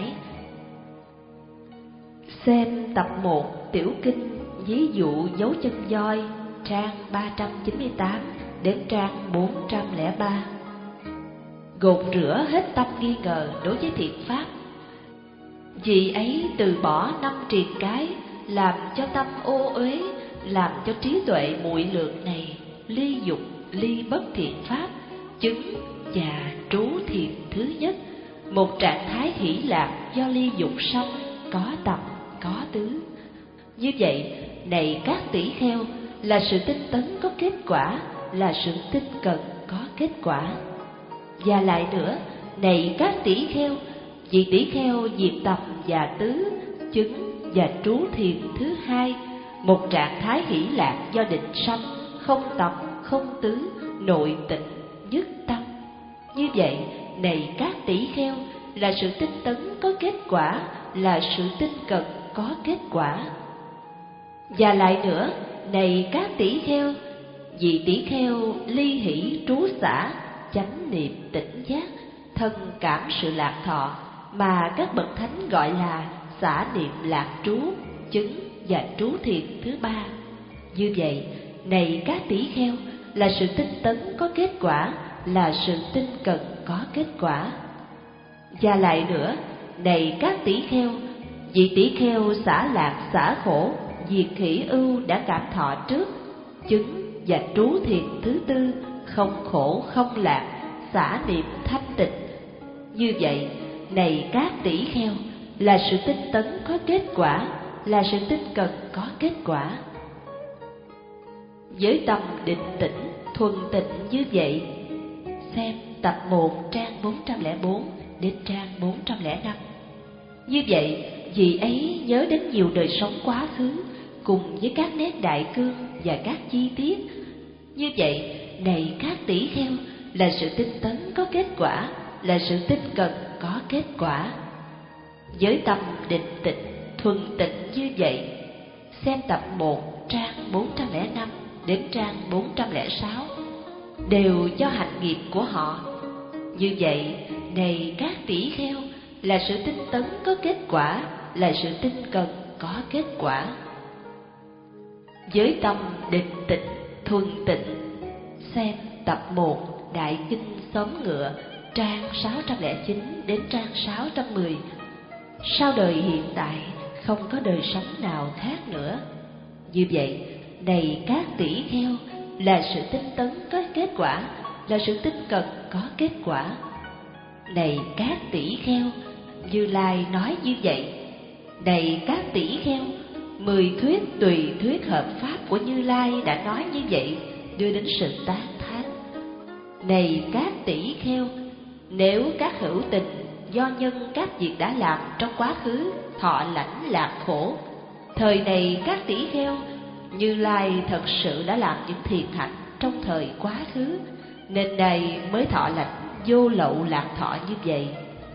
Xem tập một Tiểu Kinh ví dụ dấu chân voi, trang ba trăm chín mươi tám đến trang bốn trăm lẻ ba. Gột rửa hết tâm nghi ngờ đối với thiện pháp. Vì ấy từ bỏ năm triền cái, làm cho tâm ô uế, làm cho trí tuệ muội lược này ly dục, ly bất thiện pháp, chứng và trú thiền thứ nhất, một trạng thái hỷ lạc do ly dục sanh, có tập, có tứ. Như vậy, này các tỷ kheo, là sự tinh tấn có kết quả, là sự tinh cận có kết quả. Và lại nữa, này các tỷ kheo, vị tỷ kheo diệt tập và tứ, chứng và trú thiền thứ hai, một trạng thái hỷ lạc do định sanh, không tập, không tứ, nội tịnh, nhất tâm. Như vậy, này các tỷ kheo, là sự tinh tấn có kết quả, là sự tinh cận có kết quả. Và lại nữa, này các tỷ kheo, vị tỷ kheo ly hỷ trú xả, chánh niệm tỉnh giác, thân cảm sự lạc thọ, mà các bậc thánh gọi là xả niệm lạc trú, chứng và trú thiền thứ ba. Như vậy, này các tỷ kheo, là sự tinh tấn có kết quả, là sự tinh cận có kết quả. Và lại nữa, này các tỷ kheo, vị tỷ kheo xả lạc xả khổ, diệt hỷ ưu đã cảm thọ trước, chứng và trú thiền thứ tư, không khổ không lạc, xả niệm thanh tịnh. Như vậy, này các tỷ kheo, là sự tinh tấn có kết quả, là sự tinh cận có kết quả. Với tâm định tĩnh, thuần tịnh như vậy, xem tập một trang bốn trăm lẻ bốn đến trang bốn trăm lẻ năm. Như vậy, vị ấy nhớ đến nhiều đời sống quá khứ, cùng với các nét đại cương và các chi tiết. Như vậy, này các tỷ kheo, là sự tinh tấn có kết quả, là sự tinh cận có kết quả. Với tâm định tĩnh, thuần tịnh như vậy, xem tập một trang bốn trăm lẻ năm đến trang bốn trăm lẻ sáu, đều do hành nghiệp của họ. Như vậy, này các tỷ kheo, là sự tinh tấn có kết quả, là sự tinh cần có kết quả. Với tâm định tĩnh, thuần tịnh, xem tập một Đại Kinh Xóm Ngựa, trang sáu trăm lẻ chín đến trang sáu trăm mười. Sau đời hiện tại không có đời sống nào khác nữa. Như vậy, này các tỷ kheo, là sự tinh tấn có kết quả, là sự tinh cần có kết quả. Này các tỷ kheo, Như Lai nói như vậy. Này các tỷ kheo, mười thuyết tùy thuyết hợp pháp của Như Lai đã nói như vậy, đưa đến sự tán thán. Này các tỷ kheo, nếu các hữu tình do nhân các việc đã làm trong quá khứ thọ lãnh lạc khổ, thời này các tỷ kheo, Như Lai thật sự đã làm những thiện hạnh trong thời quá khứ, nên này mới thọ lãnh vô lậu lạc thọ như vậy.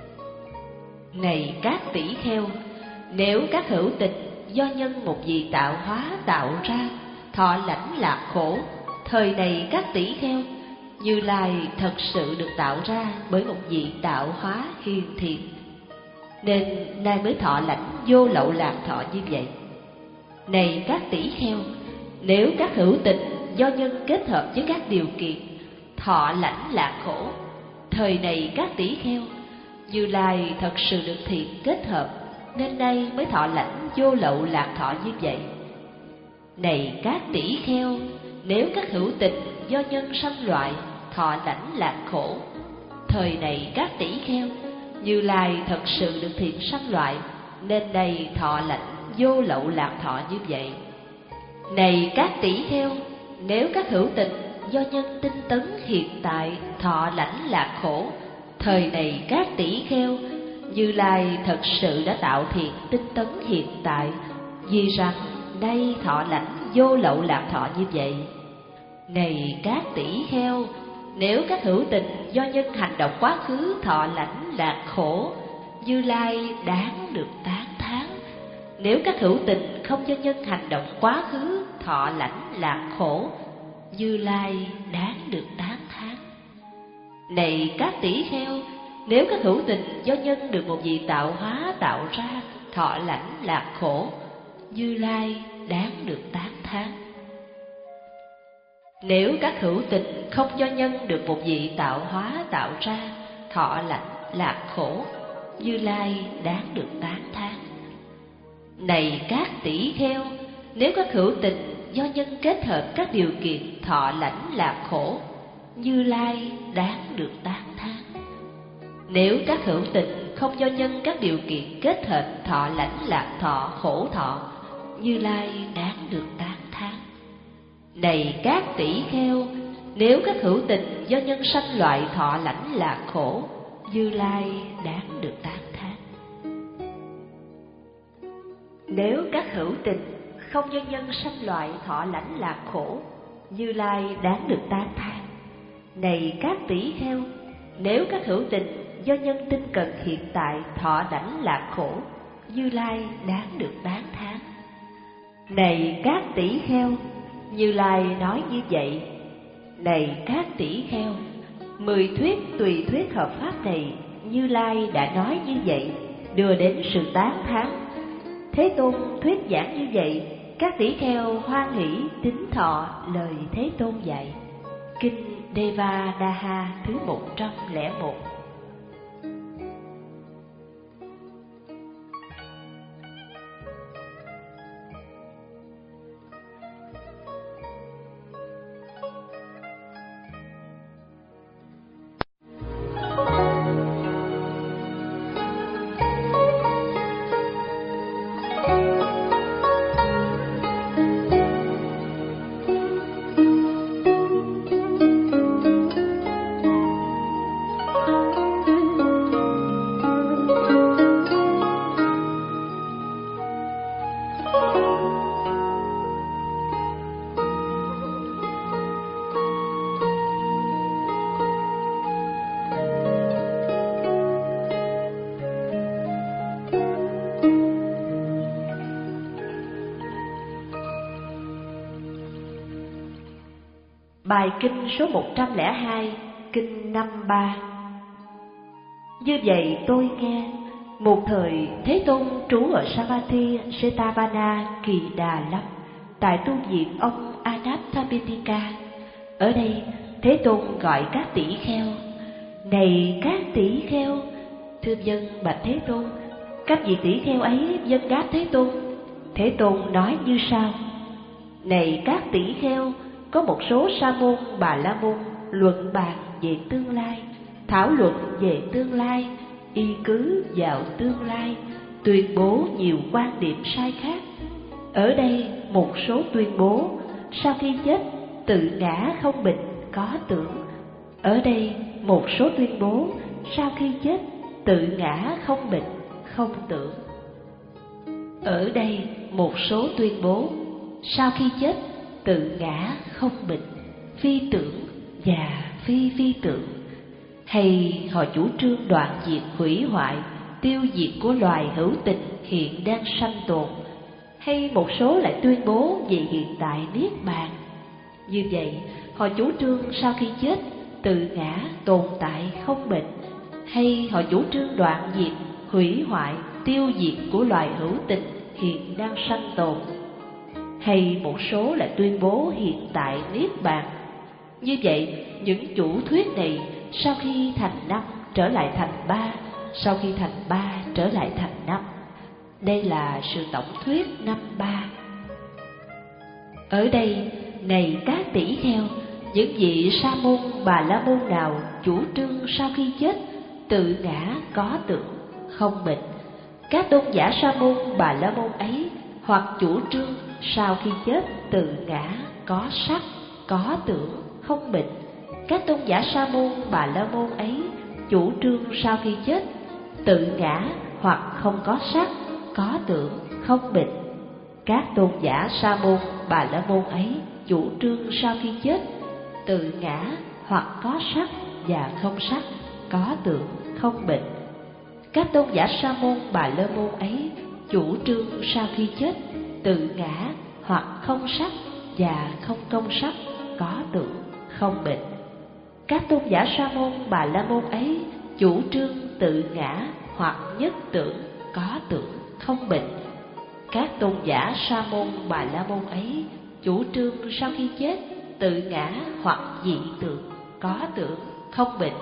Này các tỷ kheo, nếu các hữu tình do nhân một vị tạo hóa tạo ra thọ lãnh lạc khổ, thời này các tỷ kheo, Như Lai thật sự được tạo ra bởi một vị tạo hóa hiền thiện, nên nay mới thọ lãnh vô lậu lạc thọ như vậy. Này các tỷ kheo, nếu các hữu tình do nhân kết hợp với các điều kiện thọ lãnh lạc khổ, thời này các tỷ kheo, Như Lai thật sự được thiện kết hợp, nên nay mới thọ lãnh vô lậu lạc thọ như vậy. Này các tỷ kheo, nếu các hữu tình do nhân sanh loại thọ lãnh lạc khổ, thời này các tỷ kheo, Như Lai thật sự được thiện sanh loại, nên nay thọ lãnh vô lậu lạc thọ như vậy. Này các tỷ kheo, nếu các hữu tình do nhân tinh tấn hiện tại thọ lãnh lạc khổ, thời này các tỷ kheo, Như Lai thật sự đã tạo thiện tinh tấn hiện tại, vì rằng nay thọ lãnh vô lậu lạc thọ như vậy. Này các tỷ kheo, nếu các hữu tình do nhân hành động quá khứ thọ lãnh lạc khổ, Như Lai đáng được tán thán. Nếu các hữu tình không do nhân hành động quá khứ thọ lãnh lạc khổ, Như Lai đáng được tán thán. Này các tỷ kheo, nếu các hữu tình do nhân được một vị tạo hóa tạo ra thọ lãnh lạc khổ, Như Lai đáng được tán thán. Nếu các hữu tình không do nhân được một vị tạo hóa tạo ra thọ lãnh lạc khổ, Như Lai đáng được tán thán. Này các tỷ kheo, nếu các hữu tình do nhân kết hợp các điều kiện thọ lãnh lạc khổ, Như Lai đáng được tán thán. Nếu các hữu tình không do nhân các điều kiện kết hợp thọ lãnh lạc thọ khổ thọ, Như Lai đáng được tán thán. Này các tỷ kheo, nếu các hữu tình do nhân sanh loại thọ lãnh lạc khổ, Như Lai đáng được tán thán. Nếu các hữu tình không do nhân sanh loại thọ lãnh lạc khổ, Như Lai đáng được tán thán. Này các tỷ kheo, nếu các hữu tình do nhân tinh cần hiện tại thọ lãnh lạc khổ, Như Lai đáng được tán thán. Này các tỷ kheo, Như Lai nói như vậy. Này các tỷ kheo, mười thuyết tùy thuyết hợp pháp này, Như Lai đã nói như vậy, đưa đến sự tán thán. Thế Tôn thuyết giảng như vậy, các tỷ kheo hoan hỷ tín thọ lời Thế Tôn dạy. Kinh Devadaha thứ một trăm lẻ một. Bài kinh số một trăm lẻ hai, kinh năm ba. Như vậy tôi nghe, một thời Thế Tôn trú ở Savatthi Setavana Kỳ Đà Lâm, tại tu viện ông Anathapindika. Ở đây Thế Tôn gọi các tỷ kheo: này các tỷ kheo. Thưa dân bạch Thế Tôn. Các vị tỷ kheo ấy vâng đáp Thế Tôn. Thế Tôn nói như sau: này các tỷ kheo, có một số sa môn bà la môn luận bàn về tương lai, thảo luận về tương lai, y cứ vào tương lai, tuyên bố nhiều quan điểm sai khác. Ở đây một số tuyên bố sau khi chết tự ngã không bệnh có tưởng. Ở đây một số tuyên bố sau khi chết tự ngã không bệnh không tưởng. Ở đây một số tuyên bố sau khi chết tự ngã không bệnh, phi tưởng và phi phi tưởng. Hay họ chủ trương đoạn diệt hủy hoại, tiêu diệt của loài hữu tình hiện đang sanh tồn. Hay một số lại tuyên bố về hiện tại niết bàn. Như vậy họ chủ trương sau khi chết tự ngã tồn tại không bệnh. Hay họ chủ trương đoạn diệt hủy hoại, tiêu diệt của loài hữu tình hiện đang sanh tồn. Hay một số lại tuyên bố hiện tại niết bàn. Như vậy những chủ thuyết này sau khi thành năm trở lại thành ba, sau khi thành ba trở lại thành năm. Đây là sự tổng thuyết năm ba. Ở đây, này các tỷ kheo, những vị sa môn bà la môn nào chủ trương sau khi chết tự ngã có tưởng không bệnh, các tôn giả sa môn bà la môn ấy hoặc chủ trương sau khi chết tự ngã có sắc có tưởng không bệnh, các tôn giả sa môn bà la môn ấy chủ trương sau khi chết tự ngã hoặc không có sắc có tưởng không bệnh, các tôn giả sa môn bà la môn ấy chủ trương sau khi chết tự ngã hoặc có sắc và không sắc có tưởng không bệnh, các tôn giả sa môn bà la môn ấy chủ trương sau khi chết tự ngã hoặc không sắc và không công sắc có tưởng không bệnh, các tôn giả sa môn bà la môn ấy chủ trương tự ngã hoặc nhất tưởng có tưởng không bệnh, các tôn giả sa môn bà la môn ấy chủ trương sau khi chết tự ngã hoặc dị tưởng có tưởng không bệnh,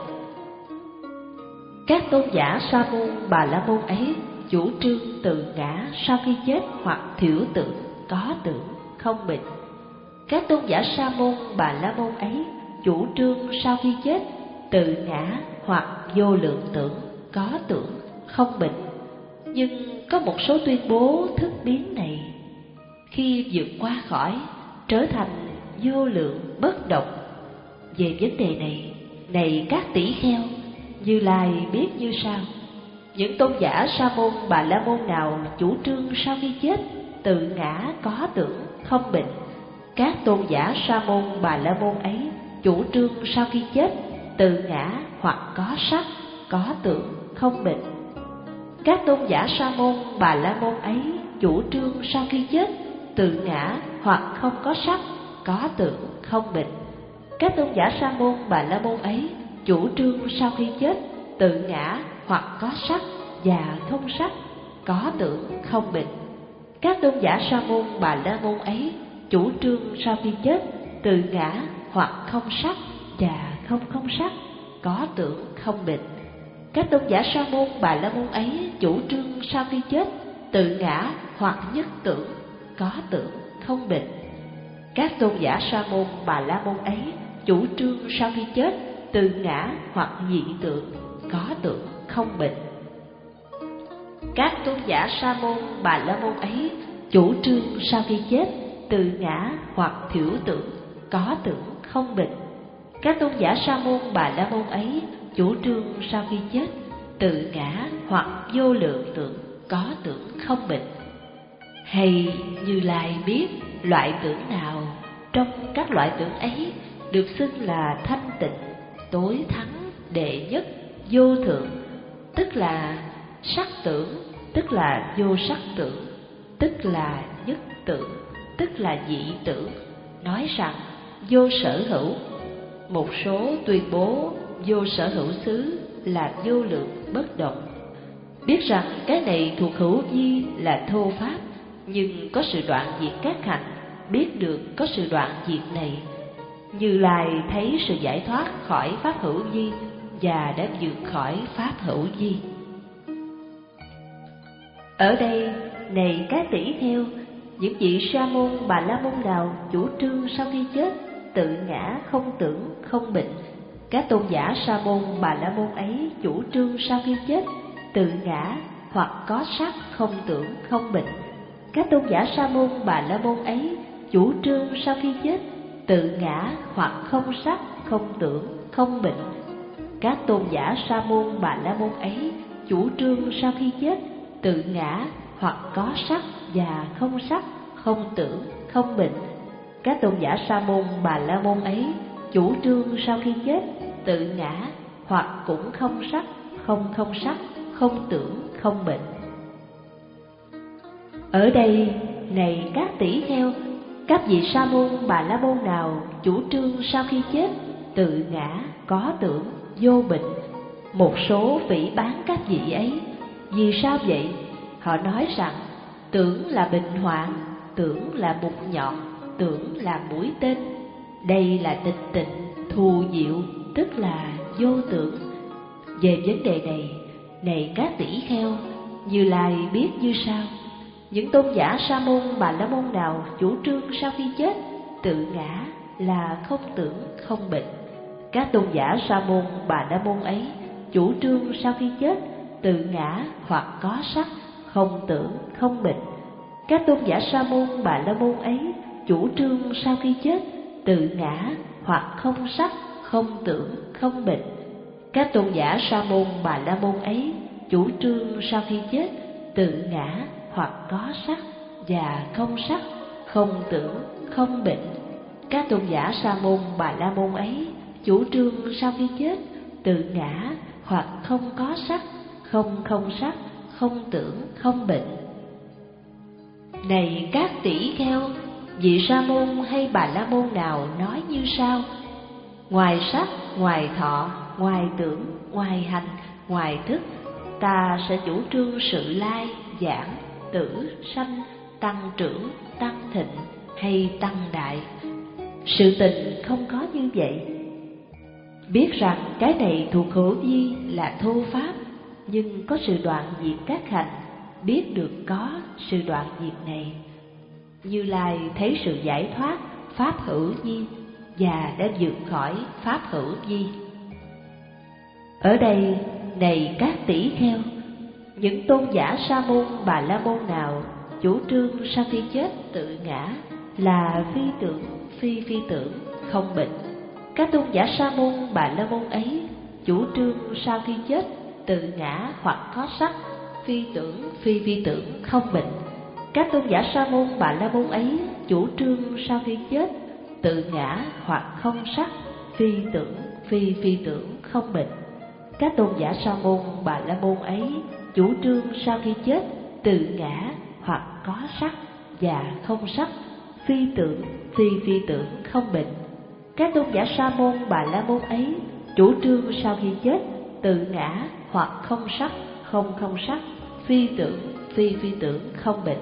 các tôn giả sa môn bà la môn ấy chủ trương tự ngã sau khi chết hoặc thiểu tưởng có tưởng không bệnh, các tôn giả sa môn bà la môn ấy chủ trương sau khi chết tự ngã hoặc vô lượng tưởng có tưởng không bệnh. Nhưng có một số tuyên bố thức biến này khi vượt qua khỏi trở thành vô lượng bất động. Về vấn đề này, này các tỷ kheo, Như Lai biết như sau: những tôn giả sa môn bà la môn nào chủ trương sau khi chết tự ngã có tưởng không bệnh, các tôn giả sa môn bà la môn ấy chủ trương sau khi chết tự ngã hoặc có sắc có tưởng không bệnh, các tôn giả sa môn bà la môn ấy chủ trương sau khi chết tự ngã hoặc không có sắc có tưởng không bệnh, các tôn giả sa môn bà la môn ấy chủ trương sau khi chết tự ngã hoặc có sắc và không sắc có tưởng không bệnh, các tôn giả sa môn bà la môn ấy chủ trương sau khi chết tự ngã hoặc không sắc và không không sắc có tưởng không bệnh, các tôn giả sa môn bà la môn ấy chủ trương sau khi chết tự ngã hoặc nhất tưởng có tưởng không bệnh, các tôn giả sa môn bà la môn ấy chủ trương sau khi chết tự ngã hoặc dị tưởng có tưởng không bệnh, các tôn giả sa môn bà la môn ấy chủ trương sau khi chết tự ngã hoặc thiểu tưởng có tưởng không bệnh, các tôn giả sa môn bà la môn ấy chủ trương sau khi chết tự ngã hoặc vô lượng tưởng có tưởng không bệnh. Hay Như Lai biết loại tưởng nào trong các loại tưởng ấy được xưng là thanh tịnh, tối thắng, đệ nhất, vô thượng, tức là sắc tưởng, tức là vô sắc tưởng, tức là nhất tưởng, tức là dị tưởng, nói rằng vô sở hữu. Một số tuyên bố vô sở hữu xứ là vô lượng bất động. Biết rằng cái này thuộc hữu vi là thô pháp, nhưng có sự đoạn diệt các hạnh, biết được có sự đoạn diệt này. Như Lai thấy sự giải thoát khỏi pháp hữu vi và đã vượt khỏi pháp hữu vi. Ở đây, này các tỷ kheo, những vị sa môn bà la môn nào chủ trương sau khi chết tự ngã không tưởng không bệnh, các tôn giả sa môn bà la môn ấy chủ trương sau khi chết tự ngã hoặc có sắc không tưởng không bệnh, các tôn giả sa môn bà la môn ấy chủ trương sau khi chết tự ngã hoặc không sắc không tưởng không bệnh, các tôn giả sa môn bà la môn ấy chủ trương sau khi chết tự ngã hoặc có sắc và không sắc không tưởng không bệnh, các tôn giả sa môn bà la môn ấy chủ trương sau khi chết tự ngã hoặc cũng không sắc không không sắc không tưởng không bệnh. Ở đây, này các tỷ kheo, các vị sa môn bà la môn nào chủ trương sau khi chết tự ngã có tưởng vô bệnh, một số phỉ báng các vị ấy. Vì sao vậy? Họ nói rằng tưởng là bệnh hoạn, tưởng là mục nhọn, tưởng là mũi tên. Đây là tịch tịnh thù diệu, tức là vô tưởng. Về vấn đề này, này các tỷ kheo, Như Lai biết như sau: những tôn giả sa môn bà la môn nào chủ trương sau khi chết tự ngã là không tưởng không bệnh, các tôn giả sa môn bà la môn ấy chủ trương sau khi chết tự ngã hoặc có sắc không tưởng không bệnh, các tôn giả sa môn bà la môn ấy chủ trương sau khi chết tự ngã hoặc không sắc không tưởng không bệnh, các tôn giả sa môn bà la môn ấy chủ trương sau khi chết tự ngã hoặc có sắc và không sắc không tưởng không bệnh, các tôn giả sa môn bà la môn ấy chủ trương sau khi chết tự ngã hoặc không có sắc không không sắc không tưởng không bệnh. Này các tỷ kheo, vị sa môn hay bà la môn nào nói như sau: ngoài sắc, ngoài thọ, ngoài tưởng, ngoài hành, ngoài thức, ta sẽ chủ trương sự lai, giảng, tử, sanh, tăng trưởng, tăng thịnh hay tăng đại. Sự tình không có như vậy. Biết rằng cái này thuộc hữu vi là thô pháp, nhưng có sự đoạn diệt các hành, biết được có sự đoạn diệt này. Như Lai thấy sự giải thoát pháp hữu vi và đã vượt khỏi pháp hữu vi. Ở đây, này các tỷ kheo, những tôn giả sa môn bà la môn nào chủ trương sau khi chết tự ngã là phi tưởng phi phi tưởng không bệnh, các tôn giả sa môn bà la môn ấy chủ trương sau khi chết tự ngã hoặc có sắc phi tưởng phi phi tưởng không bệnh, các tôn giả sa môn bà la môn ấy chủ trương sau khi chết tự ngã hoặc không sắc phi tưởng phi phi tưởng không bệnh, các tôn giả sa môn bà la môn ấy chủ trương sau khi chết tự ngã hoặc có sắc và không sắc phi tưởng phi phi tưởng không bệnh, các tôn giả sa môn bà la môn ấy chủ trương sau khi chết tự ngã hoặc không sắc không không sắc phi tưởng phi phi tưởng không bệnh.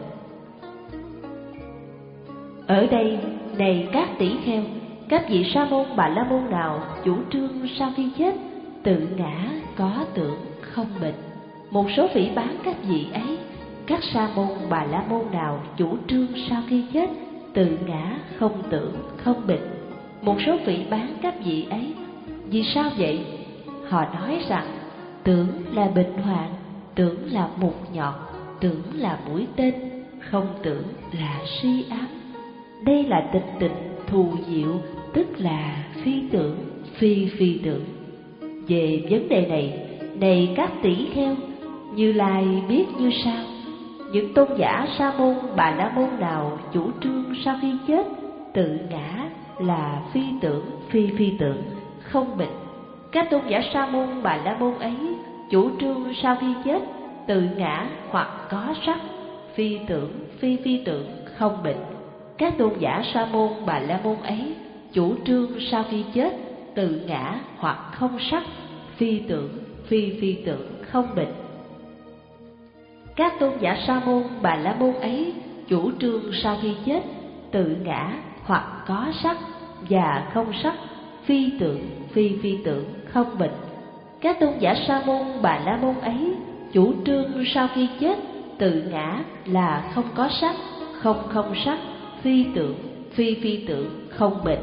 Ở đây, này các tỷ kheo, các vị sa môn bà la môn nào chủ trương sau khi chết tự ngã có tưởng không bệnh, một số phỉ báng các vị ấy. Các sa môn bà la môn nào chủ trương sau khi chết tự ngã không tưởng không bệnh, một số phỉ báng các vị ấy. Vì sao vậy? Họ nói rằng tưởng là bệnh hoạn, tưởng là mục nhọn, tưởng là mũi tên, không tưởng là suy ám. Đây là tịch tịnh thù diệu, tức là phi tưởng phi phi tưởng. Về vấn đề này, này các tỷ kheo, Như Lai biết như sau: những tôn giả sa môn bà la môn nào chủ trương sau khi chết tự ngã là phi tưởng phi phi tưởng không bệnh, các tôn giả sa môn bà la môn ấy chủ trương sau khi chết tự ngã hoặc có sắc phi tưởng phi phi tưởng không bệnh, các tôn giả sa môn bà la môn ấy chủ trương sau khi chết tự ngã hoặc không sắc, phi tưởng, phi phi tưởng, không bệnh. Các tôn giả Sa môn Bà La môn ấy chủ trương sau khi chết tự ngã hoặc có sắc và không sắc, phi tưởng, phi phi tưởng, không bệnh. Các tôn giả Sa môn Bà La môn ấy chủ trương sau khi chết tự ngã là không có sắc, không không sắc, phi tưởng, phi phi tưởng, không bệnh.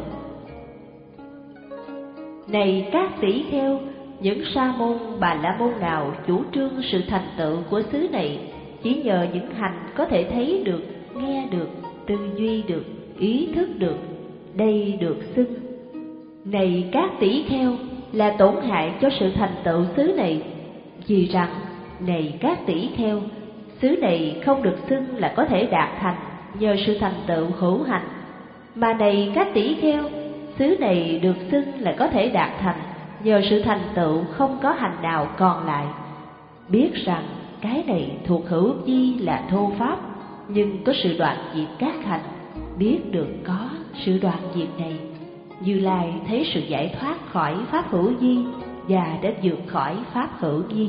Này các tỷ kheo, những Sa môn Bà La môn nào chủ trương sự thành tựu của xứ này chỉ nhờ những hành có thể thấy được, nghe được, tư duy được, ý thức được, đây được xưng. Này các tỷ kheo, là tổn hại cho sự thành tựu xứ này, vì rằng này các tỷ kheo, xứ này không được xưng là có thể đạt thành nhờ sự thành tựu hữu hành, mà này các tỷ kheo, xứ này được xưng là có thể đạt thành nhờ sự thành tựu không có hành nào còn lại. Biết rằng cái này thuộc hữu vi là thô pháp, nhưng có sự đoạn diệt các hành. Biết được có sự đoạn diệt này, Như Lai thấy sự giải thoát khỏi pháp hữu vi và đã vượt khỏi pháp hữu vi.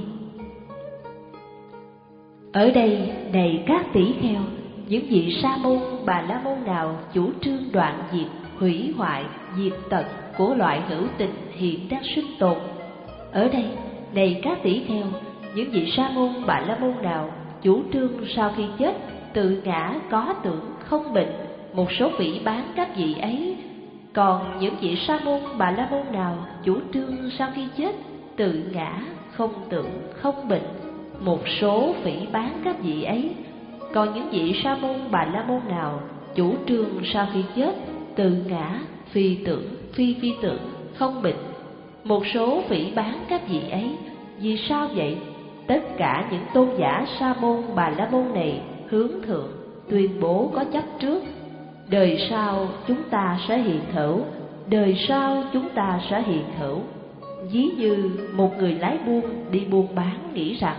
Ở đây, này các tỷ kheo, những vị Sa môn Bà La môn nào chủ trương đoạn diệt, hủy hoại, diệt tận của loại hữu tình hiện đang sinh tồn. Ở đây, này các tỷ kheo, những vị Sa môn Bà La môn nào chủ trương sau khi chết tự ngã có tưởng không bệnh, một số vị bán các vị ấy. Còn những vị Sa môn Bà La môn nào chủ trương sau khi chết tự ngã không tưởng không bệnh, một số phỉ bán các vị ấy. Còn những vị Sa môn Bà La môn nào chủ trương sau khi chết tự ngã phi tưởng phi phi tưởng không bệnh, một số phỉ bán các vị ấy. Vì sao vậy? Tất cả những tôn giả Sa môn Bà La môn này hướng thượng tuyên bố có chấp trước: đời sau chúng ta sẽ hiện hữu, đời sau chúng ta sẽ hiện hữu. Ví như một người lái buôn đi buôn bán nghĩ rằng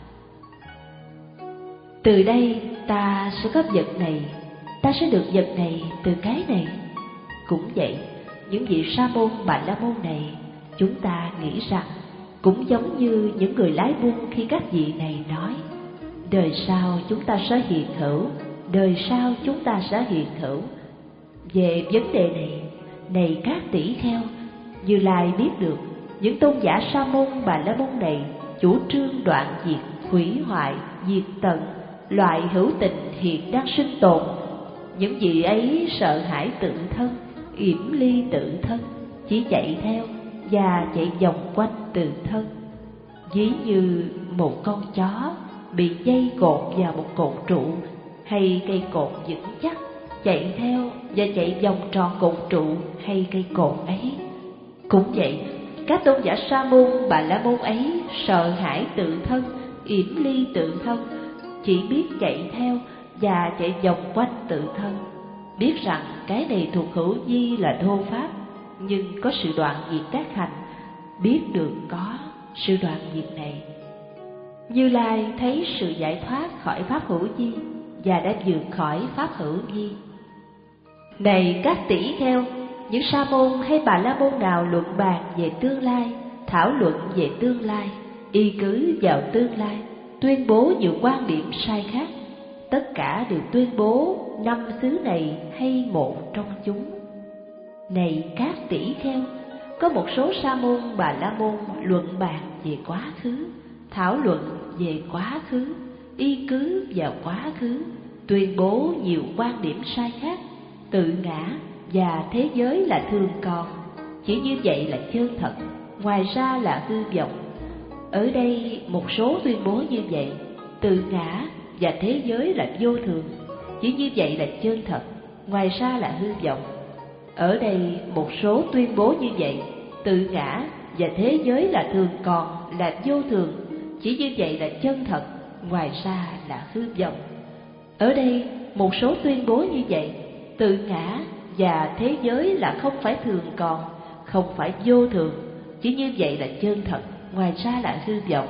từ đây ta sẽ có vật này, ta sẽ được vật này từ cái này. Cũng vậy, những vị Sa môn Bà La môn này, chúng ta nghĩ rằng cũng giống như những người lái buôn khi các vị này nói đời sau chúng ta sẽ hiện hữu, đời sau chúng ta sẽ hiện hữu. Về vấn đề này, này các tỷ kheo, Như Lai biết được những tôn giả Sa môn Bà La môn này chủ trương đoạn diệt, hủy hoại, diệt tận loại hữu tình hiện đang sinh tồn. Những vị ấy sợ hãi tự thân, yểm ly tự thân, chỉ chạy theo và chạy vòng quanh tự thân. Ví như một con chó bị dây cột vào một cột trụ hay cây cột vững chắc, chạy theo và chạy vòng tròn cột trụ hay cây cột ấy. Cũng vậy, các tôn giả Sa môn Bà La môn ấy sợ hãi tự thân, yểm ly tự thân, chỉ biết chạy theo và chạy vòng quanh tự thân. Biết rằng cái này thuộc hữu vi là thô pháp, nhưng có sự đoạn diệt các hành. Biết được có sự đoạn diệt này, Như Lai thấy sự giải thoát khỏi pháp hữu vi và đã vượt khỏi pháp hữu vi. Này các tỷ kheo, những Sa môn hay Bà La môn nào luận bàn về tương lai, thảo luận về tương lai, y cứ vào tương lai, tuyên bố nhiều quan điểm sai khác, tất cả đều tuyên bố năm xứ này hay một trong chúng. Này các tỷ kheo, có một số Sa môn Bà La môn luận bàn về quá khứ, thảo luận về quá khứ, y cứ vào quá khứ, tuyên bố nhiều quan điểm sai khác, tự ngã và thế giới là thường còn, chỉ như vậy là chân thật, ngoài ra là hư vọng. Ở đây một số tuyên bố như vậy, tự ngã và thế giới là vô thường, chỉ như vậy là chân thật, ngoài ra là hư vọng. Ở đây một số tuyên bố như vậy, tự ngã và thế giới là thường còn, là vô thường, chỉ như vậy là chân thật, ngoài ra là hư vọng. Ở đây một số tuyên bố như vậy, tự ngã và thế giới là không phải thường còn, không phải vô thường, chỉ như vậy là chân thật, ngoài ra là hư vọng.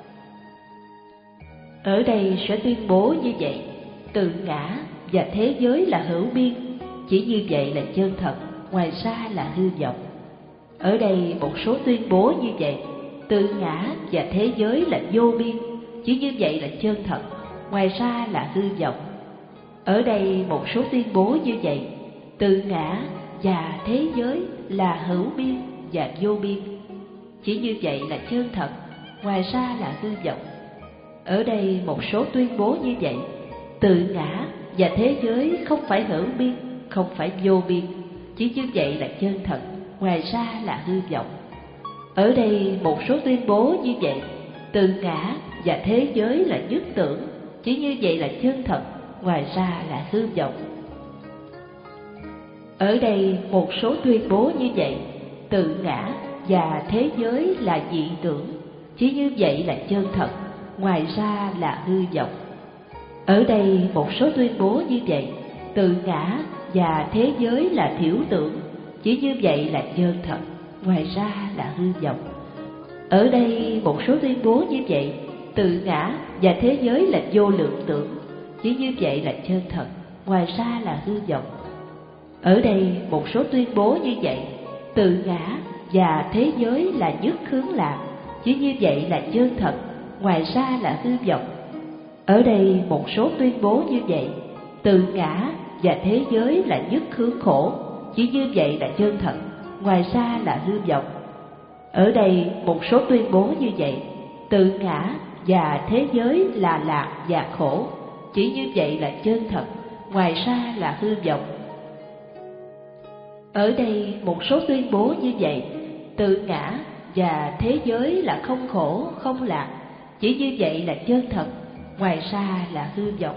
Ở đây sẽ tuyên bố như vậy, tự ngã và thế giới là hữu biên, chỉ như vậy là chân thật, ngoài ra là hư vọng. Ở đây một số tuyên bố như vậy, tự ngã và thế giới là vô biên, chỉ như vậy là chân thật, ngoài ra là hư vọng. Ở đây một số tuyên bố như vậy, tự ngã và thế giới là hữu biên và vô biên, chỉ như vậy là chân thật, ngoài ra là hư vọng. Ở đây một số tuyên bố như vậy, tự ngã và thế giới không phải hữu biên, không phải vô biên, chỉ như vậy là chân thật, ngoài ra là hư vọng. Ở đây một số tuyên bố như vậy, tự ngã và thế giới là nhất tưởng, chỉ như vậy là chân thật, ngoài ra là hư vọng. Ở đây một số tuyên bố như vậy, tự ngã và thế giới là dị tưởng, chỉ như vậy là chân thật, ngoài ra là hư vọng. Ở đây một số tuyên bố như vậy, tự ngã và thế giới là thiểu tưởng, chỉ như vậy là chân thật, ngoài ra là hư vọng. Ở đây một số tuyên bố như vậy, tự ngã và thế giới là vô lượng tưởng, chỉ như vậy là chân thật, ngoài ra là hư vọng. Ở đây một số tuyên bố như vậy, tự ngã và thế giới là nhất hướng lạc, chỉ như vậy là chân thật, ngoài ra là hư vọng. Ở đây một số tuyên bố như vậy, tự ngã và thế giới là nhất hướng khổ, chỉ như vậy là chân thật, ngoài ra là hư vọng. Ở đây một số tuyên bố như vậy, tự ngã và thế giới là lạc và khổ, chỉ như vậy là chân thật, ngoài ra là hư vọng. Ở đây một số tuyên bố như vậy, tự ngã và thế giới là không khổ, không lạc, chỉ như vậy là chân thật, ngoài ra là hư vọng.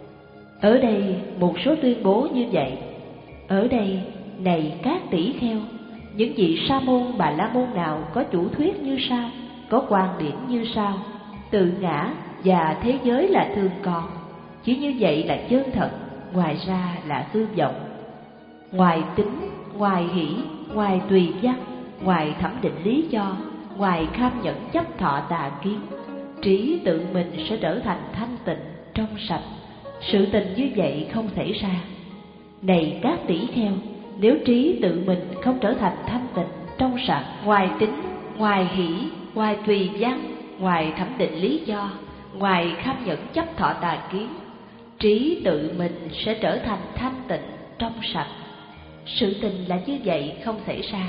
Ở đây một số tuyên bố như vậy, ở đây này các tỷ kheo, những vị sa môn bà la môn nào có chủ thuyết như sau, có quan điểm như sau: tự ngã và thế giới là thường còn, chỉ như vậy là chân thật, ngoài ra là hư vọng. Ngoài tính, ngoài hỷ, ngoài tùy văn, ngoài thẩm định lý do, ngoài kham nhẫn chấp thọ tà kiến, trí tự mình sẽ trở thành thanh tịnh, trong sạch. Sự tình như vậy không xảy ra. Này các tỷ kheo, nếu trí tự mình không trở thành thanh tịnh, trong sạch, ngoài tính, ngoài hỷ, ngoài tùy văn, ngoài thẩm định lý do, ngoài kham nhẫn chấp thọ tà kiến, trí tự mình sẽ trở thành thanh tịnh, trong sạch. Sự tình là như vậy không xảy ra.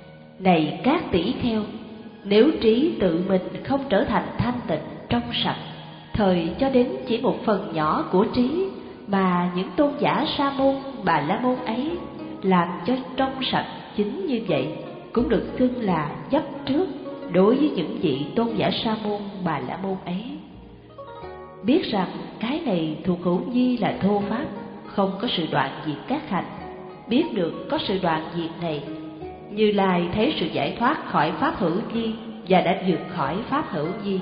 Này các tỷ kheo, nếu trí tự mình không trở thành thanh tịnh, trong sạch, thời cho đến chỉ một phần nhỏ của trí mà những tôn giả sa môn bà la môn ấy làm cho trong sạch chính như vậy, cũng được xưng là chấp trước đối với những vị tôn giả sa môn bà la môn ấy. Biết rằng cái này thuộc hữu vi là thô pháp, không có sự đoạn diệt các hành. Biết được có sự đoạn diệt này, Như Lai thấy sự giải thoát khỏi pháp hữu vi và đã vượt khỏi pháp hữu vi.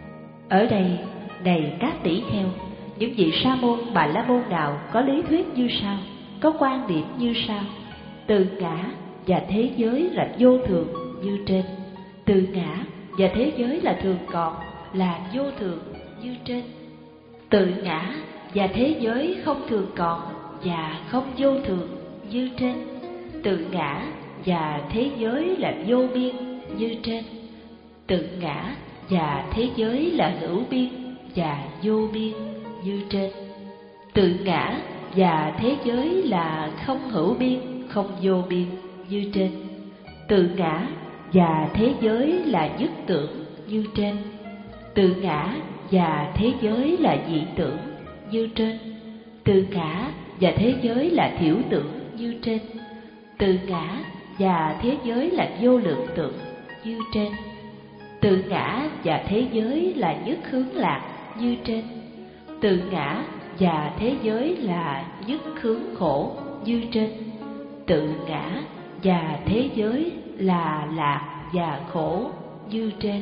Ở đây, này các tỷ kheo, những vị sa môn bà la môn nào có lý thuyết như sau, có quan điểm như sau: tự ngã và thế giới là vô thường như trên, tự ngã và thế giới là thường còn, là vô thường như trên. Tự ngã và thế giới không thường còn và không vô thường như trên. Tự ngã và thế giới là vô biên như trên. Tự ngã và thế giới là hữu biên và vô biên như trên. Tự ngã và thế giới là không hữu biên, không vô biên như trên. Tự ngã và thế giới là nhất tưởng như trên. Tự ngã và thế giới là dị tưởng như trên. Tự ngã và thế giới là thiểu tưởng như trên. Tự ngã và thế giới là vô lượng tưởng như trên. Tự ngã và thế giới là nhất hướng lạc như trên. Tự ngã và thế giới là nhất hướng khổ như trên. Tự ngã và thế giới là lạc và khổ như trên.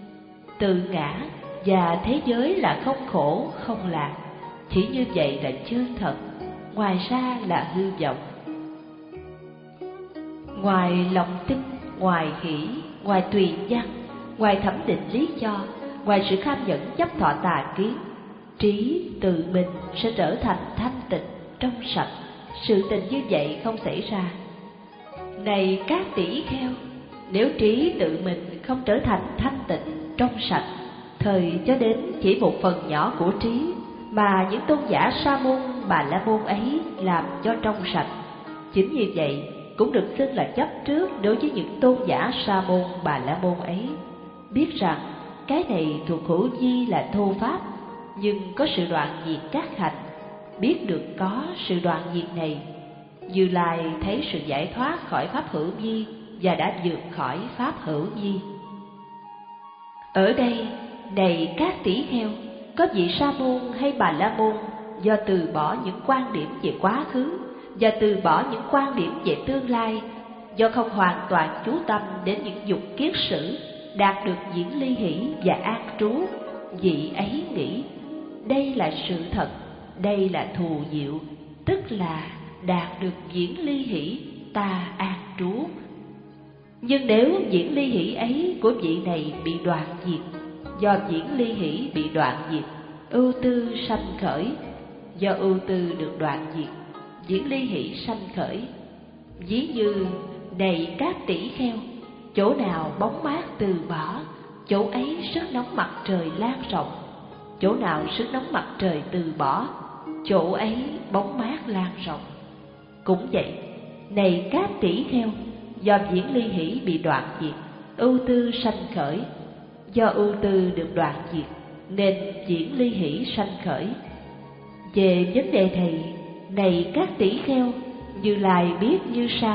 Tự ngã và thế giới là không khổ, không lạc, chỉ như vậy là chân thật, ngoài ra là hư vọng. Ngoài lòng tin, ngoài hỷ, ngoài tùy văn, ngoài thẩm định lý do, ngoài sự kham nhẫn chấp thọ tà kiến, trí tự mình sẽ trở thành thanh tịnh, trong sạch. Sự tình như vậy không xảy ra. Này các tỷ kheo, nếu trí tự mình không trở thành thanh tịnh trong sạch, thời cho đến chỉ một phần nhỏ của trí mà những tôn giả Sa môn Bà La môn ấy làm cho trong sạch, chính như vậy cũng được xưng là chấp trước đối với những tôn giả Sa môn Bà La môn ấy. Biết rằng cái này thuộc hữu vi là thô pháp, nhưng có sự đoạn diệt các hành. Biết được có sự đoạn diệt này, Như Lai thấy sự giải thoát khỏi pháp hữu vi và đã vượt khỏi pháp hữu vi. Ở đây, này các tỷ kheo, có vị Sa môn hay Bà La môn do từ bỏ những quan điểm về quá khứ và từ bỏ những quan điểm về tương lai, do không hoàn toàn chú tâm đến những dục kiết sử, đạt được diễn ly hỷ và an trú. Vị ấy nghĩ đây là sự thật, đây là thù diệu, tức là đạt được diễn ly hỷ ta an trú. Nhưng nếu diễn ly hỷ ấy của vị này bị đoạn diệt, do diễn ly hỷ bị đoạn diệt, ưu tư sanh khởi. Do ưu tư được đoạn diệt, diễn ly hỷ sanh khởi. Ví như, này các tỷ kheo, chỗ nào bóng mát từ bỏ, chỗ ấy sức nóng mặt trời lan rộng. Chỗ nào sức nóng mặt trời từ bỏ, chỗ ấy bóng mát lan rộng. Cũng vậy, này các tỷ kheo, do diễn ly hỷ bị đoạn diệt, ưu tư sanh khởi. Do ưu tư được đoạn diệt, nên diễn ly hỷ sanh khởi. Về vấn đề này, này các tỷ kheo, Như Lai biết như sau: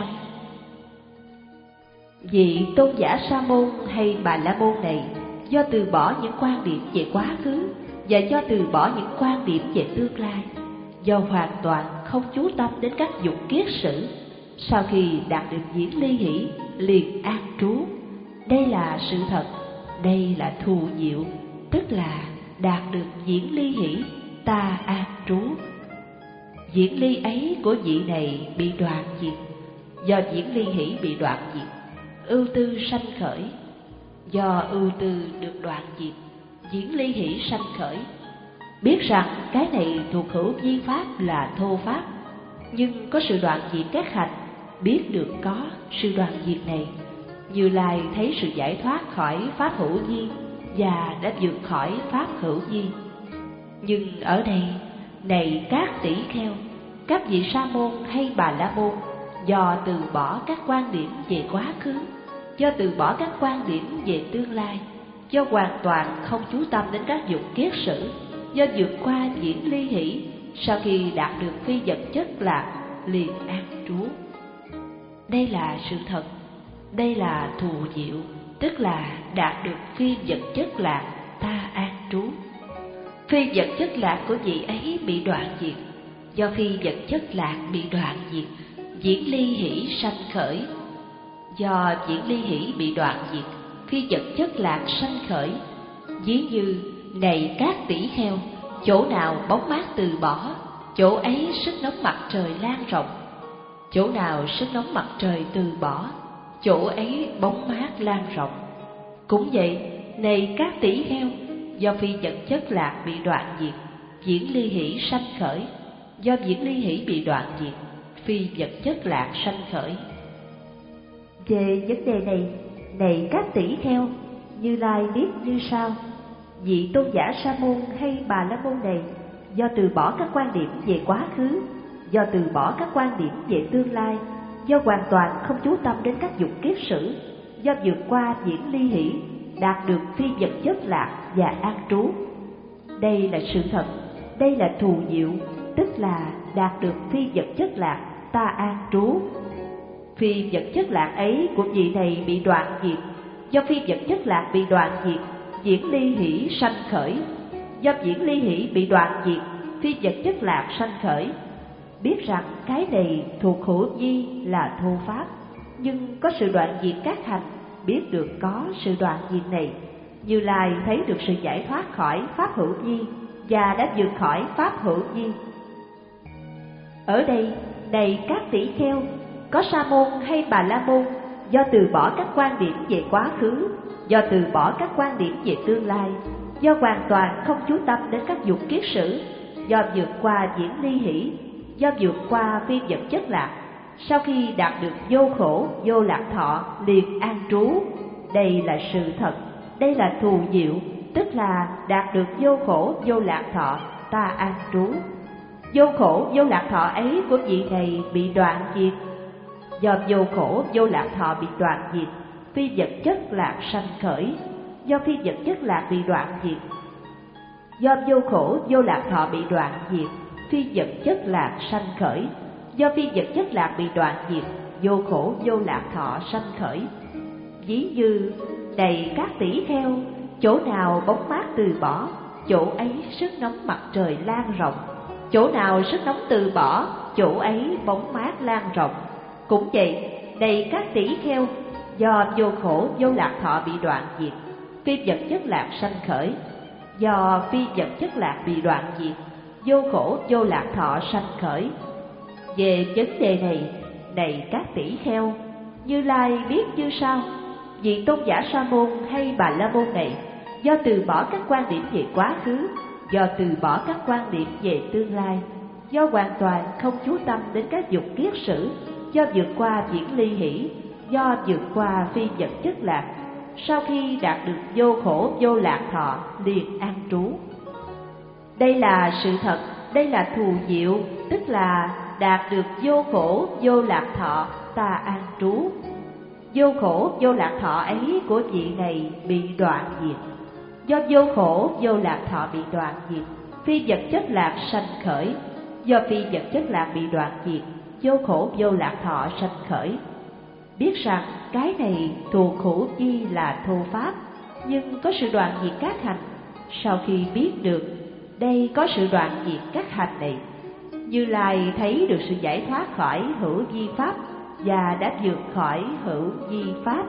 vị tôn giả Sa môn hay Bà La môn này, do từ bỏ những quan điểm về quá khứ và do từ bỏ những quan điểm về tương lai, do hoàn toàn không chú tâm đến các dục kiết sử, sau khi đạt được diễn ly hỷ liền an trú. Đây là sự thật, đây là thù diệu, tức là đạt được diễn ly hỷ ta an trú. Diễn ly ấy của vị này bị đoạn diệt, do diễn ly hỷ bị đoạn diệt, ưu tư sanh khởi. Do ưu tư được đoạn diệt, diễn ly hỷ sanh khởi. Biết rằng cái này thuộc hữu vi pháp là thô pháp, nhưng có sự đoạn diệt các hành. Biết được có sự đoạn diệt này, Như Lai thấy sự giải thoát khỏi pháp hữu vi và đã vượt khỏi pháp hữu vi. Nhưng ở đây, này các tỷ kheo, các vị Sa môn hay Bà La môn, do từ bỏ các quan điểm về quá khứ, do từ bỏ các quan điểm về tương lai, do hoàn toàn không chú tâm đến các dục kiết sử, do vượt qua diễn ly hỷ, sau khi đạt được phi vật chất lạc liền an trú. Đây là sự thật, đây là thù diệu, tức là đạt được phi vật chất lạc ta an trú. Phi vật chất lạc của vị ấy bị đoạn diệt, do phi vật chất lạc bị đoạn diệt, diễn ly hỷ sanh khởi. Do diễn ly hỷ bị đoạn diệt, phi vật chất lạc sanh khởi. Ví như, này các tỷ kheo, chỗ nào bóng mát từ bỏ, chỗ ấy sức nóng mặt trời lan rộng. Chỗ nào sức nóng mặt trời từ bỏ, chỗ ấy bóng mát lan rộng. Cũng vậy, này các tỷ kheo, do phi vật chất lạc bị đoạn diệt, diễn ly hỷ sanh khởi. Do diễn ly hỷ bị đoạn diệt, phi vật chất lạc sanh khởi. Về vấn đề này, này các tỷ kheo, Như Lai biết như sau: vị tôn giả Sa môn hay Bà La môn này, do từ bỏ các quan điểm về quá khứ, do từ bỏ các quan điểm về tương lai, do hoàn toàn không chú tâm đến các dục kiết sử, do vượt qua diễn ly hỷ, đạt được phi vật chất lạc và an trú. Đây là sự thật, đây là thù diệu, tức là đạt được phi vật chất lạc ta an trú. Phi vật chất lạc ấy của vị này bị đoạn diệt, do phi vật chất lạc bị đoạn diệt, diễn ly hỷ sanh khởi. Do diễn ly hỷ bị đoạn diệt, phi vật chất lạc sanh khởi. Biết rằng cái này thuộc hữu vi là thô pháp, nhưng có sự đoạn diệt các hành. Biết được có sự đoạn diệt này, Như Lai thấy được sự giải thoát khỏi pháp hữu vi và đã vượt khỏi pháp hữu vi. Ở đây, này các tỷ kheo, có Sa môn hay Bà La môn, do từ bỏ các quan điểm về quá khứ, do từ bỏ các quan điểm về tương lai, do hoàn toàn không chú tâm đến các dục kiết sử, do vượt qua diễn ly hỷ, do vượt qua phi vật chất lạc, sau khi đạt được vô khổ vô lạc thọ liền an trú. Đây là sự thật, đây là thù diệu, tức là đạt được vô khổ vô lạc thọ ta an trú. Vô khổ vô lạc thọ ấy của vị này bị đoạn diệt. Do vô khổ vô lạc thọ bị đoạn diệt, phi vật chất lạc sanh khởi. Do phi vật chất lạc bị đoạn diệt, do vô khổ vô lạc thọ bị đoạn diệt, phi vật chất lạc sanh khởi. Do phi vật chất lạc bị đoạn diệt, vô khổ vô lạc thọ sanh khởi. Ví như đầy các tỷ kheo, chỗ nào bóng mát từ bỏ, chỗ ấy sức nóng mặt trời lan rộng. Chỗ nào sức nóng từ bỏ, chỗ ấy bóng mát lan rộng. Cũng vậy, đầy các tỷ kheo, do vô khổ vô lạc thọ bị đoạn diệt, phi vật chất lạc sanh khởi. Do phi vật chất lạc bị đoạn diệt, vô khổ vô lạc thọ sanh khởi. Về vấn đề này, này các tỷ kheo, Như Lai biết như sau: vị tôn giả Sa môn hay Bà La môn này, do từ bỏ các quan điểm về quá khứ, do từ bỏ các quan điểm về tương lai, do hoàn toàn không chú tâm đến các dục kiết sử, do vượt qua viễn ly hỷ, do vượt qua phi vật chất lạc, sau khi đạt được vô khổ vô lạc thọ liền an trú. Đây là sự thật, đây là thù diệu, tức là đạt được vô khổ vô lạc thọ ta an trú. Vô khổ vô lạc thọ ấy của vị này bị đoạn diệt. Do vô khổ vô lạc thọ bị đoạn diệt, phi vật chất lạc sanh khởi. Do phi vật chất lạc bị đoạn diệt, vô khổ vô lạc thọ sanh khởi. Biết rằng cái này thuộc khổ chi là thô pháp, nhưng có sự đoạn diệt các hành. Sau khi biết được đây có sự đoạn diệt các hành này, Như Lai thấy được sự giải thoát khỏi hữu vi pháp và đã vượt khỏi hữu vi pháp.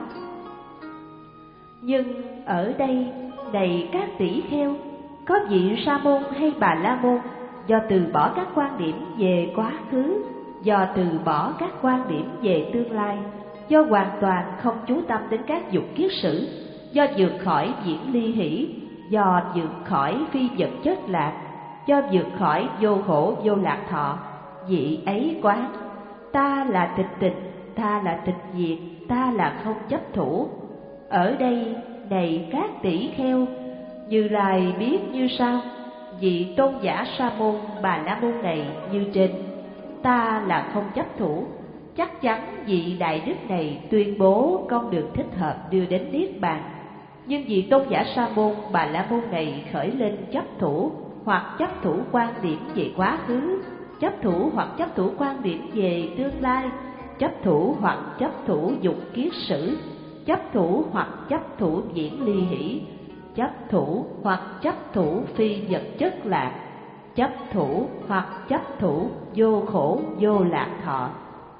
Nhưng ở đây, này các tỷ kheo, có vị Sa môn hay Bà La môn, do từ bỏ các quan điểm về quá khứ, do từ bỏ các quan điểm về tương lai, do hoàn toàn không chú tâm đến các dục kiết sử, do vượt khỏi viễn ly hỷ, do vượt khỏi phi vật chất lạc, do vượt khỏi vô khổ vô lạc thọ, vị ấy quán: ta là tịch tịch, ta là tịch diệt, ta là không chấp thủ. Ở đây, này các tỷ kheo, Như Lai biết như sau: vị tôn giả Sa môn Bà La môn này như trên, ta là không chấp thủ. Chắc chắn vị đại đức này tuyên bố con đường thích hợp đưa đến niết bàn. Nhưng vị tôn giả Sa môn Bà La môn này khởi lên chấp thủ, hoặc chấp thủ quan điểm về quá khứ, chấp thủ hoặc chấp thủ quan điểm về tương lai, chấp thủ hoặc chấp thủ dục kiết sử, chấp thủ hoặc chấp thủ viễn ly hỷ, chấp thủ hoặc chấp thủ phi vật chất lạc, chấp thủ hoặc chấp thủ vô khổ vô lạc thọ.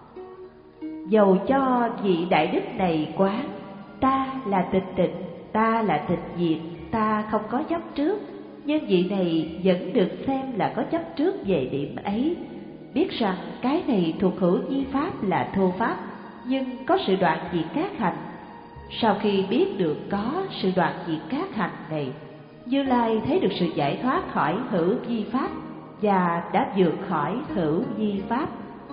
Dầu cho vị đại đức này quán: ta là tịch tịch, ta là tịch diệt, ta không có chấp trước, nhưng vị này vẫn được xem là có chấp trước về điểm ấy. Biết rằng cái này thuộc hữu vi pháp là thô pháp, nhưng có sự đoạn diệt các hành. Sau khi biết được có sự đoạn diệt các hành này, Như Lai thấy được sự giải thoát khỏi hữu vi pháp và đã vượt khỏi hữu vi pháp.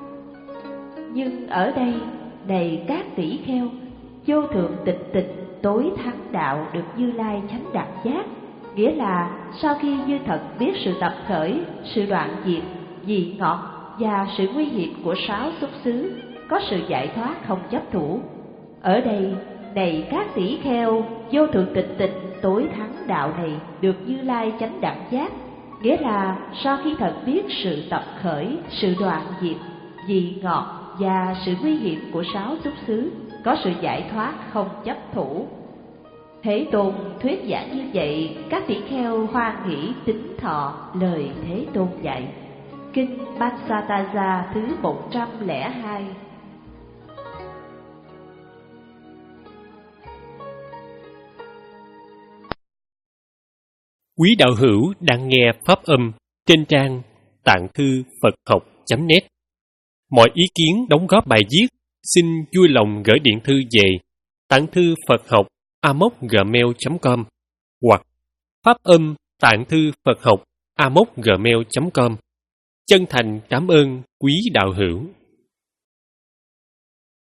Nhưng ở đây, này các tỷ kheo, vô thượng tịch tịch tối thắng đạo được Như Lai chánh đẳng giác, nghĩa là sau khi như thật biết sự tập khởi, sự đoạn diệt, vị ngọt và sự nguy hiểm của sáu xuất xứ, có sự giải thoát không chấp thủ. Ở đây, này các tỷ kheo, vô thượng tịch tịch tối thắng đạo này được Như Lai chánh đẳng giác, nghĩa là sau khi thật biết sự tập khởi, sự đoạn diệt, vị ngọt và sự nguy hiểm của sáu xuất xứ, có sự giải thoát không chấp thủ. Thế Tôn thuyết giảng như vậy, các tỷ kheo hoan hỷ tín thọ lời Thế Tôn dạy. Kinh Panchataya thứ một trăm lẻ hai. Quý đạo hữu đang nghe pháp âm trên trang tạng thư Phật học chấm net. Mọi ý kiến đóng góp bài viết xin vui lòng gửi điện thư về tạng thư Phật học a m o c gmail chấm com hoặc pháp âm tạng thư Phật học a m o c gmail chấm com. Chân thành cảm ơn quý đạo hữu.